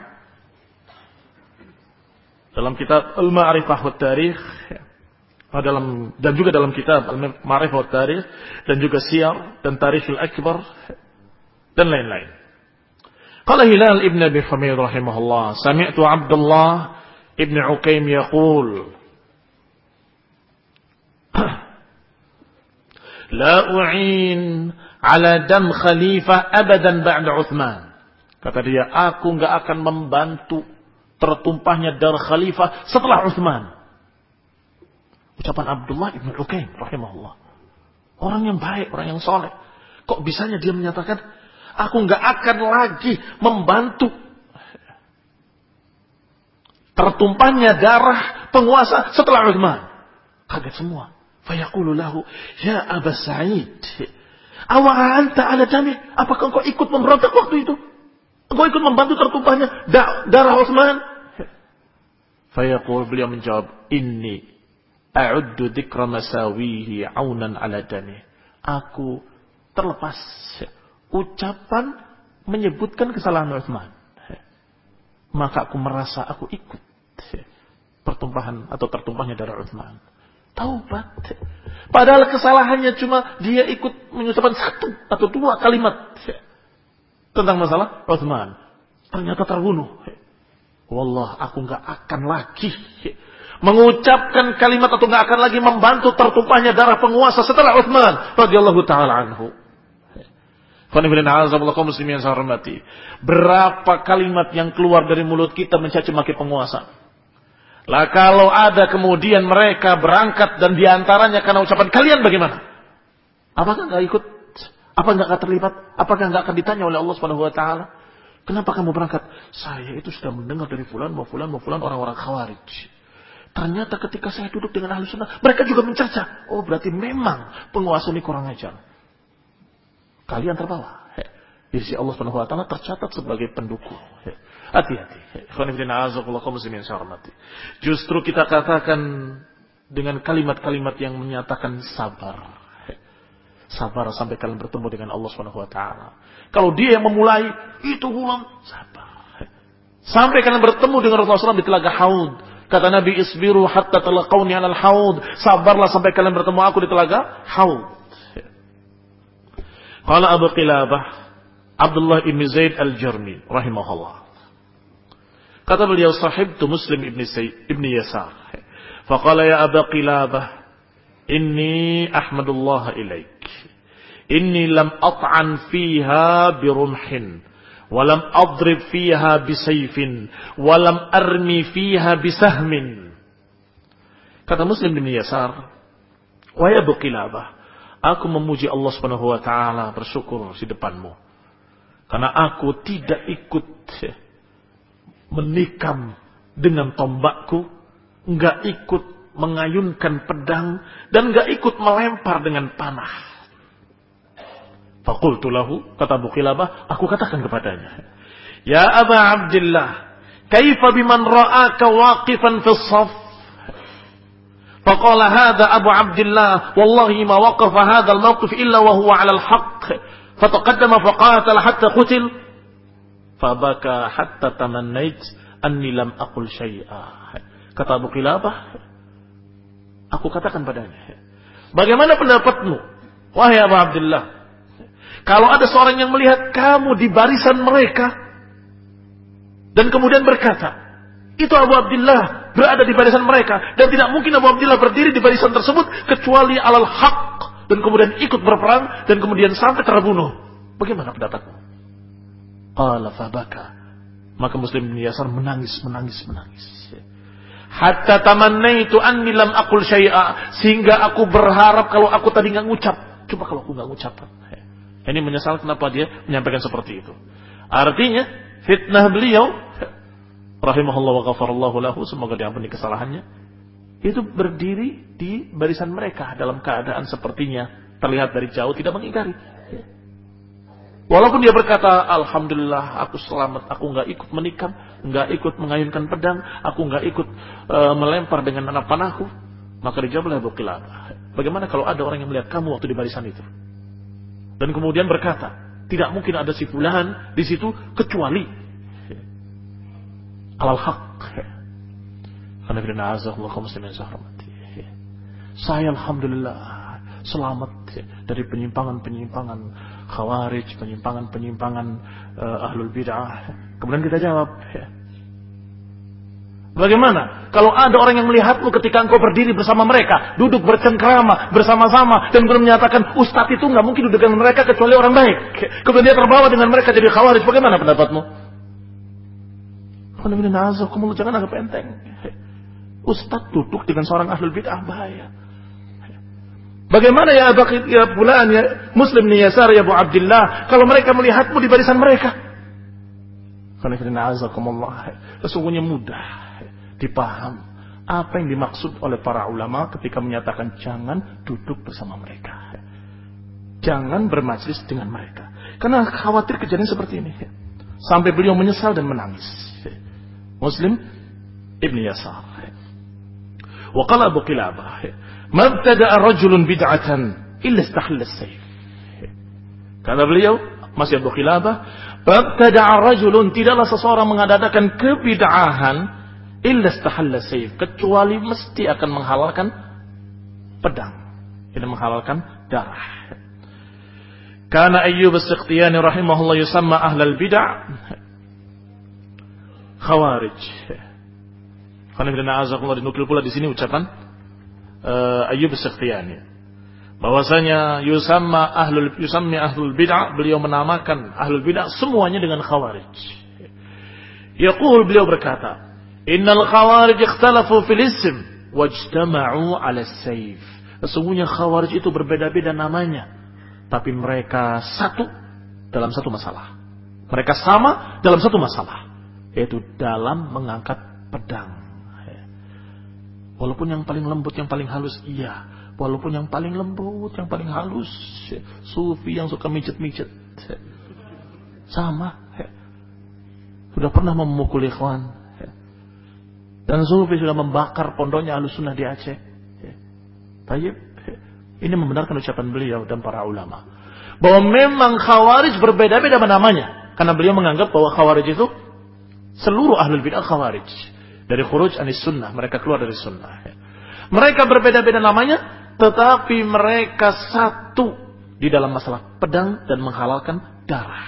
Dalam kitab Al-Ma'rifah wa Tarikh. Dan juga dalam kitab Al-Ma'rifah wa Tarikh. Dan juga Siyar dan Tarikhul Akbar. Dan lain-lain. Qala Hilal ibn Abi Humaid rahimahullah, sami'tu Abdullah ibn Uqaim yaqul, la u'in ala dam khalifah abadan ba'da Uthman. Kata dia, aku enggak akan membantu tertumpahnya darah khalifah setelah Uthman. Ucapan Abdullah ibn Uqaim rahimahullah. Orang yang baik, orang yang soleh. Kok bisanya dia menyatakan, aku enggak akan lagi membantu tertumpahnya darah penguasa setelah Uthman. Kaget semua. Fayaqulu lahu, ya Aba Sa'id, awa anta ala dami? Apakah engkau ikut memberontak waktu itu? Engkau ikut membantu tertumpahnya darah Uthman? Fayaqul, beliau menjawab, inni a'uddu dzikra masawihi aunan ala dami. Aku terlepas ucapan menyebutkan kesalahan Utsman. Maka aku merasa aku ikut pertumpahan atau tertumpahnya darah Utsman. Taubat. Padahal kesalahannya cuma dia ikut mengucapkan satu atau dua kalimat tentang masalah Utsman. Ternyata terbunuh. Wallah, aku enggak akan lagi mengucapkan kalimat atau enggak akan lagi membantu tertumpahnya darah penguasa setelah Utsman radhiyallahu taala anhu. Muslim yang saya hormati. Berapa kalimat yang keluar dari mulut kita mencaci maki penguasa. Lah kalau ada kemudian mereka berangkat dan diantaranya karena ucapan kalian bagaimana? Apakah enggak ikut? Apa enggak akan terlibat? Apakah enggak akan ditanya oleh Allah Subhanahu wa taala? Kenapa kamu berangkat? Saya itu sudah mendengar dari fulan orang-orang Khawarij. Ternyata ketika saya duduk dengan ahli sunnah, mereka juga mencerca. Oh, berarti memang penguasa ini kurang ajar. Kalian terbawa. Di sisi Allah Subhanahu wa taala tercatat sebagai pendukung. Hati-hati. Justru kita katakan dengan kalimat-kalimat yang menyatakan sabar. Sabar sampai kalian bertemu dengan Allah Subhanahu wa taala. Kalau dia yang memulai, itu sabar. Sampai kalian bertemu dengan Rasulullah SAW di telaga Haud. Kata Nabi, isbiru hatta talaqawni 'alal haud. Sabarlah sampai kalian bertemu aku di telaga Haud. Qala Abu Qilabah, Abdullah ibn Zaid al-Jarmi rahimahullah. Kata beliau, sahibtu Muslim ibn Yasar. Faqala ya Abu Qilabah, inni ahmadullah ilaik. Inni lam at'an fiha birumhin, walam adrib fiha bisayfin, walam armi fiha bisahmin. Kata Muslim bin Yasar, wahai Abu Qilabah, aku memuji Allah Subhanahu wa taala, bersyukur di depanmu. Karena aku tidak ikut menikam dengan tombakku, enggak ikut mengayunkan pedang, dan enggak ikut melempar dengan panah. Faqultu lahu, kata Abu Qilabah, aku katakan kepadanya, ya Aba Abdillah, kaifa biman ra'aka waqifan fis shaf? Faqala hadha Abu Abdillah, wallahi ma waqafa hadha al-mawqif illa wa huwa 'ala al-haqq. Fataqaddama faqatala hatta qutil. Fabaka hatta tamannait anni lam aqul syai'a. Kata Abu Qilabah, aku katakan padanya, bagaimana pendapatmu, wahai Abu Abdillah, kalau ada seorang yang melihat kamu di barisan mereka dan kemudian berkata, Itu Abu Abdillah berada di barisan mereka. Dan tidak mungkin Abu Abdillah berdiri di barisan tersebut kecuali alal haq. Dan kemudian ikut berperang. Dan kemudian sampai terbunuh. Bagaimana pendapatmu? Qala fabaka. Maka Muslim bin Yasar menangis. Hatta tamannaitu anni lam aqul syai'a. Sehingga aku berharap kalau aku tadi gak ngucap. Coba kalau aku gak ngucap. Ini menyesal kenapa dia menyampaikan seperti itu. Artinya fitnah beliau rahimahullah wa ghafarallahu lahu, semoga diampuni kesalahannya, itu berdiri di barisan mereka dalam keadaan sepertinya terlihat dari jauh tidak mengingkari. Walaupun dia berkata, alhamdulillah aku selamat, aku nggak ikut menikam, nggak ikut mengayunkan pedang, aku nggak ikut melempar dengan anak panahku, maka dijawab oleh Abu Qilabah, bagaimana kalau ada orang yang melihat kamu waktu di barisan itu? Dan kemudian berkata, tidak mungkin ada si fulan di situ kecuali alal haq. Saya alhamdulillah selamat dari penyimpangan-penyimpangan khawarij, penyimpangan-penyimpangan ahlul bid'ah. Kemudian kita jawab, bagaimana kalau ada orang yang melihatmu ketika engkau berdiri bersama mereka, duduk bercengkrama bersama-sama, dan kemudian menyatakan ustadz itu nggak mungkin duduk dengan mereka kecuali orang baik, kemudian dia terbawa dengan mereka jadi khawarij, bagaimana pendapatmu? Jangan anggap enteng. Ustadz duduk dengan seorang ahlul bid'ah, bahaya. Bagaimana ya fulan, ya Muslim bin Yasar, ya Abu Abdillah, kalau mereka melihatmu di barisan mereka? Sesungguhnya mudah dipaham apa yang dimaksud oleh para ulama ketika menyatakan jangan duduk bersama mereka, jangan bermajlis dengan mereka, karena khawatir kejadian seperti ini. Sampai beliau menyesal dan menangis. Muslim Ibn Yasar. Wa qala Abu Qilabah, mabtada'a rajulun bid'atan illa istahalla as-sayf. Kata beliau, masih Abu Qilabah, mabtada'a rajulun, tidaklah seseorang mengadakan kebid'ahan illa istahalla as-sayf, kecuali mesti akan menghalalkan pedang, tidak menghalalkan darah. Kana Ayyub as-Sikhtiyani rahimahullah yusamma ahlal bid'ah khawarij. Dinukil pula di sini ucapan Ayyub as-Sikhtiyani bahwasanya yusammi ahlul bid'ah, beliau menamakan ahlul bid'ah semuanya dengan khawarij. Yaqul, beliau berkata, innal khawarij ikhtalafu fil ism wajtama'u 'ala as-sayf. Sesungguhnya khawarij itu berbeda-beda namanya, tapi mereka satu dalam satu masalah. Mereka sama dalam satu masalah, yaitu dalam mengangkat pedang. Walaupun yang paling lembut, yang paling halus, iya. Walaupun yang paling lembut, yang paling halus, sufi yang suka mijet-mijet, sama. Sudah pernah memukul ikhwan, dan sufi sudah membakar pondoknya Ahlussunnah di Aceh. Tayyib. Ini membenarkan ucapan beliau dan para ulama bahwa memang khawarij berbeda-beda namanya, karena beliau menganggap bahwa khawarij itu seluruh ahlul bid'ah khawarij. Dari khuruj anis sunnah, mereka keluar dari sunnah. Mereka berbeda-beda namanya, tetapi mereka satu di dalam masalah pedang dan menghalalkan darah.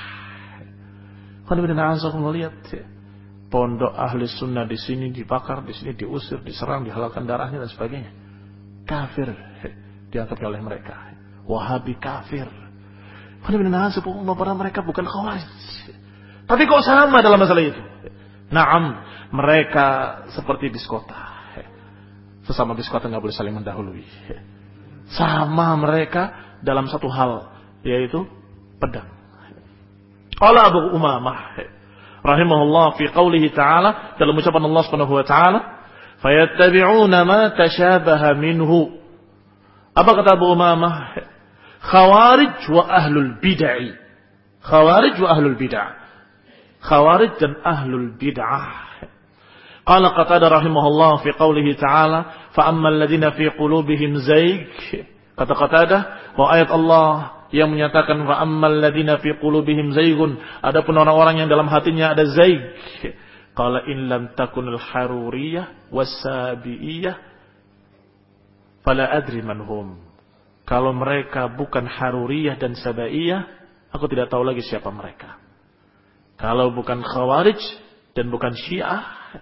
Melihat pondok ahli sunnah di sini dibakar, di sini diusir, diserang, dihalalkan darahnya dan sebagainya. Kafir dianggap oleh mereka. Wahabi kafir. Padahal mereka bukan khawarij. Tapi kok sama dalam masalah itu? Naam, mereka seperti biskota. Sesama biskota nggak boleh saling mendahului. Sama mereka dalam satu hal, yaitu pedang. Qala Abu Umamah rahimahullah fi qawlihi ta'ala, dalam ucapan Allah Subhanahu wa ta'ala, fayattabi'una ma tashabaha minhu. Apa kata Abu Umamah? Khawarij wa ahlul bid'ah. Khawarij wa ahlul bid'ah. Khawarij dan ahlul bid'ah. Qala Qatadah rahimahullah fi qawlihi ta'ala, fa ammal ladina fi qulubihim zayg. Kata Qatadah bahwa ayat Allah yang menyatakan fa ammal ladina fi qulubihim zaygun, adapun orang-orang yang dalam hatinya ada zayg. Qala in lam takunul haruriyah was-sabiiyah fala adri man hum. Kalau mereka bukan haruriyah dan sabaiyah, aku tidak tahu lagi siapa mereka. Kalau bukan khawarij dan bukan syiah,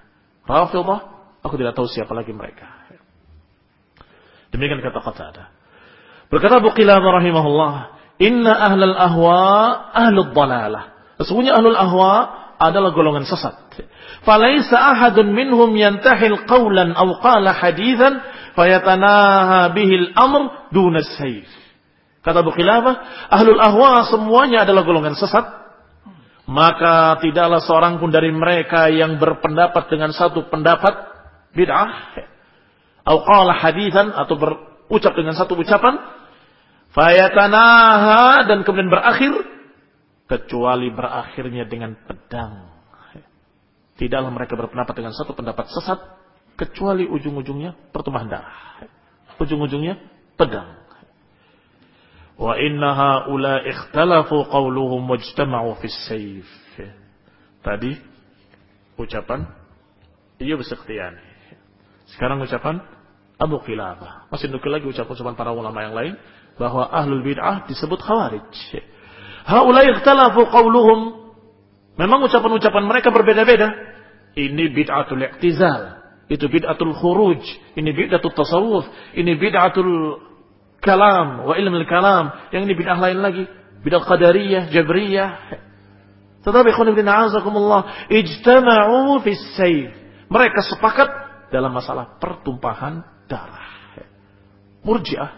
Rafidhah, aku tidak tahu siapa lagi mereka. Demikian kata Qatadah. Berkata Abu Qilabah rahimahullah, inna ahlal ahwa ahlul dalalah. Sesungguhnya ahlul ahwa adalah golongan sesat. Falaysa ahadun minhum yantahil qawlan aw qala hadithan fayatanaha bihil amr duna sayf. Kata Abu Qilabah, ahlul ahwa semuanya adalah golongan sesat. Maka tidaklah seorang pun dari mereka yang berpendapat dengan satu pendapat bid'ah, atau qala haditsan, atau berucap dengan satu ucapan, fayatanaha, dan kemudian berakhir, kecuali berakhirnya dengan pedang. Tidaklah mereka berpendapat dengan satu pendapat sesat, kecuali ujung-ujungnya pertumpahan darah, ujung-ujungnya pedang. Wa inna haula ikhtalafu qawluhum wajtama'u fis sayf. Tadi ucapan Iya Bisakhtiyani. Sekarang ucapan Abu Qilabah. Masih nukil lagi ucapan para ulama yang lain bahwa ahlul bid'ah disebut khawarij. Haula ikhtalafu qawluhum. Memang ucapan-ucapan mereka berbeda-beda. Ini bid'atul i'tizal, itu bid'atul khuruj, ini bid'atul tasawuf, ini bid'atul kalam wa ilmul kalam, yang ini bid'ah lain lagi, bid'ah qadariyah, jabriyah. Tetapi ikhwan fillah azakumullah, ijtama'u fis sayf. Mereka sepakat dalam masalah pertumpahan darah. Murji'ah,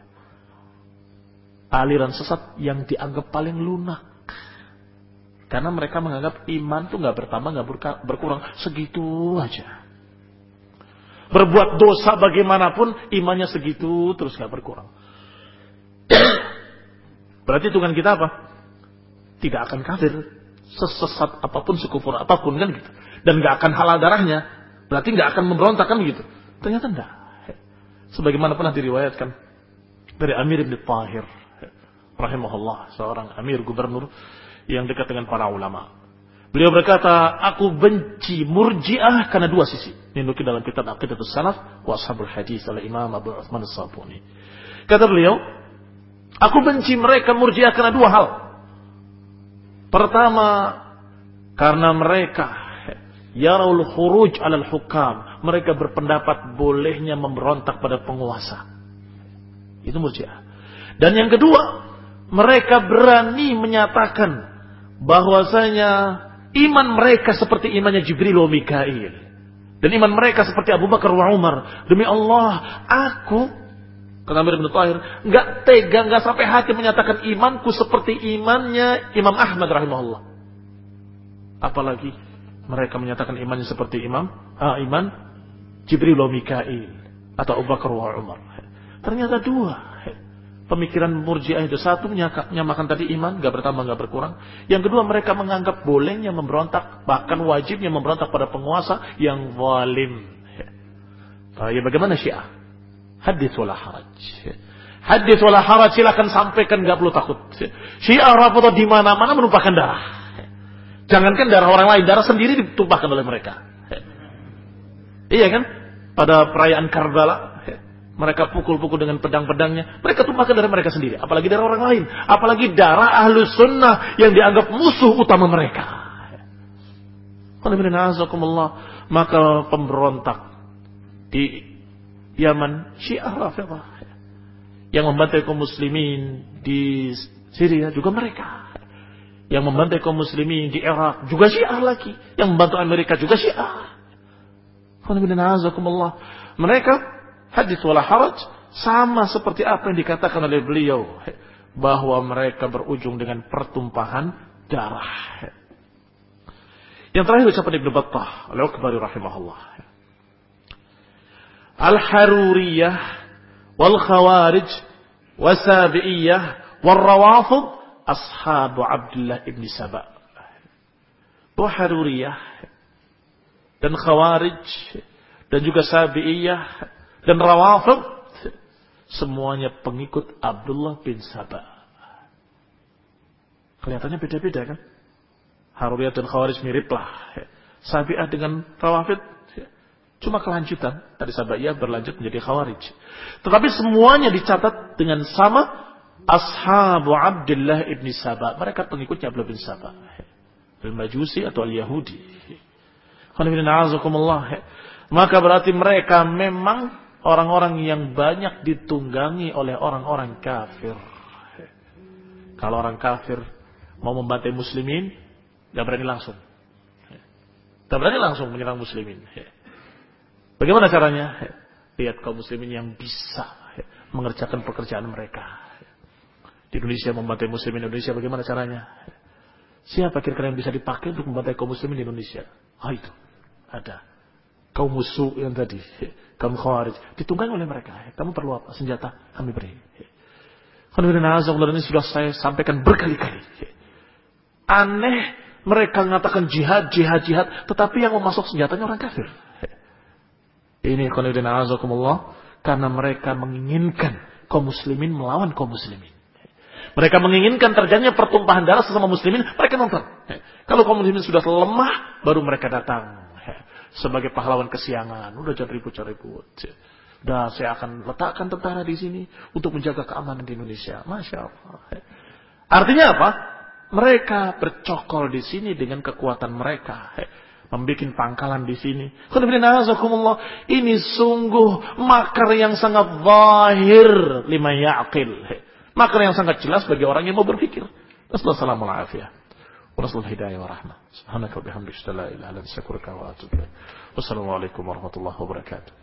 aliran sesat yang dianggap paling lunak. Karena mereka menganggap iman itu nggak bertambah, nggak berkurang, segitu aja. Berbuat dosa bagaimanapun, imannya segitu terus nggak berkurang. Berarti hitungan kita apa? Tidak akan kafir, sesesat apapun, sekufur apapun, kan gitu. Dan nggak akan halal darahnya. Berarti nggak akan memberontak, kan gitu. Ternyata enggak. Sebagaimana pernah diriwayatkan dari Amir bin Tahir, rahimahullah, seorang amir gubernur yang dekat dengan para ulama. Beliau berkata, aku benci Murji'ah karena dua sisi. Ini nukil dalam kitab Aqidatus Salaf wa Ashabul Hadis oleh Imam Abu Utsman As-Sabuni. Kata beliau, aku benci mereka Murji'ah karena dua hal. Pertama, karena mereka yaraul khuruj 'alal hukam. Mereka berpendapat bolehnya memberontak pada penguasa. Itu Murji'ah. Dan yang kedua, mereka berani menyatakan bahwasanya iman mereka seperti imannya Jibril wa Mikail. Dan iman mereka seperti Abu Bakar wa Umar. Demi Allah, aku, kata Amir bin Tahir, enggak tega, enggak sampai hati menyatakan imanku seperti imannya Imam Ahmad rahimahullah. Apalagi mereka menyatakan imannya seperti iman Jibril wa Mikail atau Abu Bakar wa Umar. Ternyata dua. Pemikiran Murji'ah itu, satu menyamakan tadi iman, gak bertambah gak berkurang. Yang kedua, mereka menganggap bolehnya memberontak, bahkan wajibnya memberontak pada penguasa yang zalim. Ya, bagaimana Syiah? Hadits wala haraj. Hadits wala haraj, silakan sampaikan, gak perlu takut. Syiah Rafidhah di mana-mana menumpahkan darah. Jangankan darah orang lain, darah sendiri ditumpahkan oleh mereka. Iya kan? Pada perayaan Karbala, mereka pukul-pukul dengan pedang-pedangnya. Mereka tumpahkan darah mereka sendiri. Apalagi darah orang lain. Apalagi darah Ahlus Sunnah yang dianggap musuh utama mereka. Maka pemberontak di Yaman, Syiah Rafidhah. Yang membantai kaum muslimin di Syria juga mereka. Yang membantai kaum muslimin di Irak juga Syiah lagi. Yang membantu Amerika juga Syiah. Mereka hadits wala haraj, sama seperti apa yang dikatakan oleh beliau, bahwa mereka berujung dengan pertumpahan darah. Yang terakhir ucapan Ibnu Battah Al-Ukbari rahimahullah. Al-Haruriyah wal Khawarij wasabi'iyah wal Rawafid ashabu Abdullah ibn Saba. Bahwa Haruriyah dan Khawarij dan juga Sabi'iyah dan Rawafid semuanya pengikut Abdullah bin Saba. Kelihatannya beda-beda kan? Haruriyah dan Khawarij mirip lah. Sabi'ah dengan Rawafid cuma kelanjutan. Tadi Sabi'iyah berlanjut menjadi Khawarij. Tetapi semuanya dicatat dengan sama ashabu Abdullah ibn Saba. Mereka pengikutnya Abdullah bin Saba. Al-Majusi atau Al-Yahudi. Maka berarti mereka memang orang-orang yang banyak ditunggangi oleh orang-orang kafir. Kalau orang kafir mau membantai muslimin, gak berani langsung. Gak berani langsung menyerang muslimin. Bagaimana caranya? Lihat kaum muslimin yang bisa mengerjakan pekerjaan mereka. Di Indonesia membantai muslimin Indonesia, bagaimana caranya? Siapa kira-kira yang bisa dipakai untuk membantai kaum muslimin di Indonesia? Itu ada kaum musuh yang tadi, kaum khawarij, ditunggangi oleh mereka. Kamu perlu apa? Senjata, kami beri. Ini sudah saya sampaikan berkali-kali. Aneh, mereka mengatakan jihad, tetapi yang memasuk senjatanya orang kafir. Ini karena mereka menginginkan kaum muslimin melawan kaum muslimin. Mereka menginginkan terjadinya pertumpahan darah sesama muslimin, mereka nonton. Kalau kaum muslimin sudah lemah, baru mereka datang sebagai pahlawan kesiangan. Udah jangan ribut. Udah saya akan letakkan tentara di sini untuk menjaga keamanan di Indonesia. Masya Allah. Artinya apa? Mereka bercokol di sini dengan kekuatan mereka. Membikin pangkalan di sini. Ini sungguh makar yang sangat zahir lima ya'qil. Makar yang sangat jelas bagi orang yang mau berpikir. Assalamualaikum warahmatullahi wabarakatuh. Wassalamualaikum hidayah wa rahmah. Subhanaka wa bihamdika la ilaha illa anta astaghfiruka wa atubu ilaik. Wassalamualaikum warahmatullahi wabarakatuh.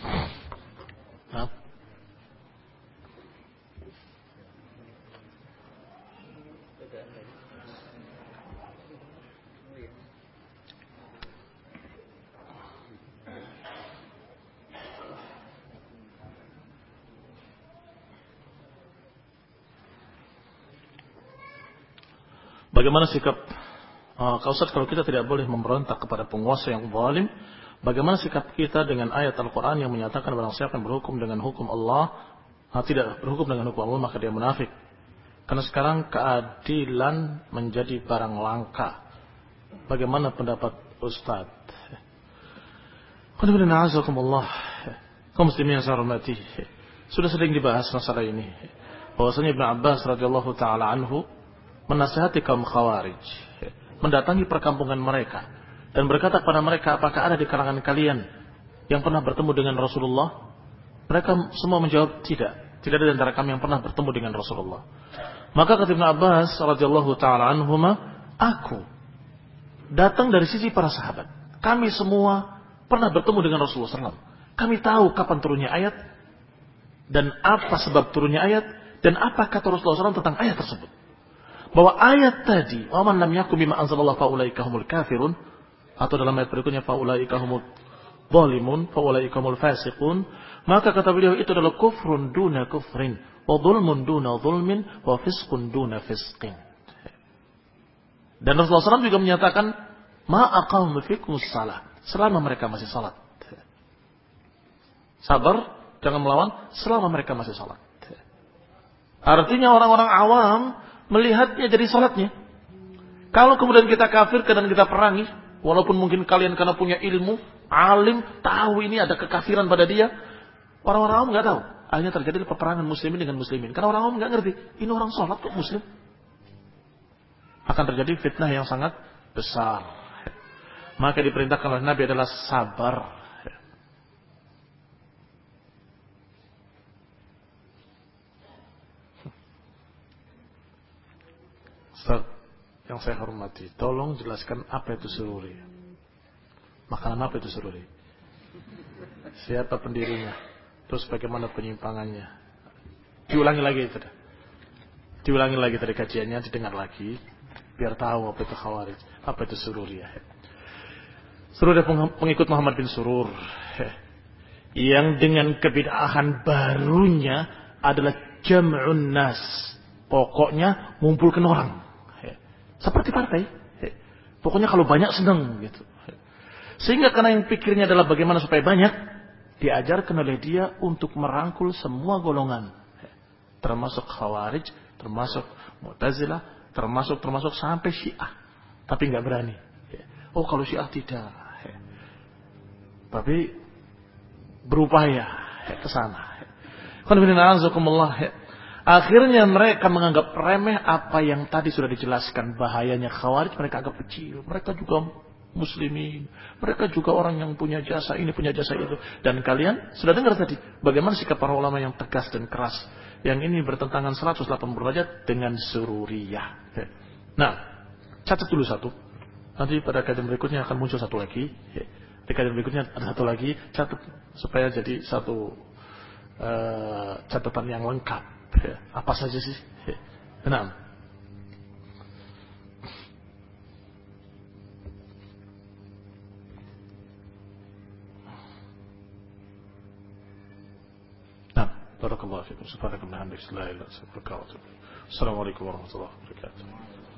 Bagaimana sikap Ustaz, kalau kita tidak boleh memberontak kepada penguasa yang zalim, bagaimana sikap kita dengan ayat Al-Quran yang menyatakan barang siapa yang berhukum dengan hukum Allah, tidak berhukum dengan hukum Allah, maka dia munafik. Karena sekarang keadilan menjadi barang langka. Bagaimana pendapat Ustaz? Kaum muslimin yang saya hormati, sudah sering dibahas masalah ini. Bahwasanya Ibnu Abbas radhiyallahu taala anhu menasihati kaum Khawarij, mendatangi perkampungan mereka dan berkata kepada mereka, apakah ada di kalangan kalian yang pernah bertemu dengan Rasulullah? Mereka semua menjawab, tidak ada di antara kami yang pernah bertemu dengan Rasulullah. Maka kata Ibnu Abbas radhiyallahu taala anhuma, aku datang dari sisi para sahabat. Kami semua pernah bertemu dengan Rasulullah SAW. Kami tahu kapan turunnya ayat dan apa sebab turunnya ayat dan apa kata Rasulullah SAW tentang ayat tersebut. Bahwa ayat tadi, "Waman lam yakum bima anzalallahu faulaika humul kafirun," atau dalam ayat berikutnya faulaika humul zalimun, faulaika humul fasiqun, maka kata beliau itu adalah kufrun duna kufrin, wa dhulmun duna dhulmin, wa fisqun duna fisqin. Dan Rasulullah SAW juga menyatakan, "Ma aqamu fikumus salah," selama mereka masih salat. Sabar, jangan melawan selama mereka masih salat. Artinya orang-orang awam melihatnya jadi salatnya. Kalau kemudian kita kafirkan dan kita perangi, walaupun mungkin kalian karena punya ilmu, alim, tahu ini ada kekafiran pada dia, orang-orang awam nggak tahu. Akhirnya terjadi peperangan muslimin dengan muslimin. Karena orang awam nggak ngerti, ini orang salat kok muslim. Akan terjadi fitnah yang sangat besar. Maka diperintahkan oleh Nabi adalah sabar. Ustaz, yang saya hormati, tolong jelaskan apa itu sururi. Makanan apa itu sururi? Siapa pendirinya? Terus bagaimana penyimpangannya? Diulangi lagi tadi kajiannya, didengar lagi biar tahu apa itu Khawarij, apa itu sururi. Sururi pengikut Muhammad bin Surur yang dengan kebid'ahan barunya adalah jam'un nas. Pokoknya ngumpulkan orang. Seperti partai. Pokoknya kalau banyak senang gitu. Sehingga karena yang pikirnya adalah bagaimana supaya banyak, diajarkan oleh dia untuk merangkul semua golongan. Termasuk Khawarij, termasuk Mu'tazilah, termasuk sampai Syiah. Tapi nggak berani. Oh kalau Syiah tidak. Tapi berupaya ke sana. Akhirnya mereka menganggap remeh apa yang tadi sudah dijelaskan. Bahayanya Khawarij mereka anggap kecil. Mereka juga muslimin. Mereka juga orang yang punya jasa ini, punya jasa itu. Dan kalian sudah dengar tadi bagaimana sikap para ulama yang tegas dan keras. Yang ini bertentangan 180 derajat dengan sururiyah. Nah, catat dulu satu. Nanti pada kajian berikutnya akan muncul satu lagi. Di kajian berikutnya ada satu lagi. Catat supaya jadi satu catatan yang lengkap. Apa saja sih? Nah, barakallahu fiikum. Subhanakallahumma wa bihamdika, la ilaha illa anta, astaghfiruka wa atubu ilaik. Assalamualaikum warahmatullahi wabarakatuh.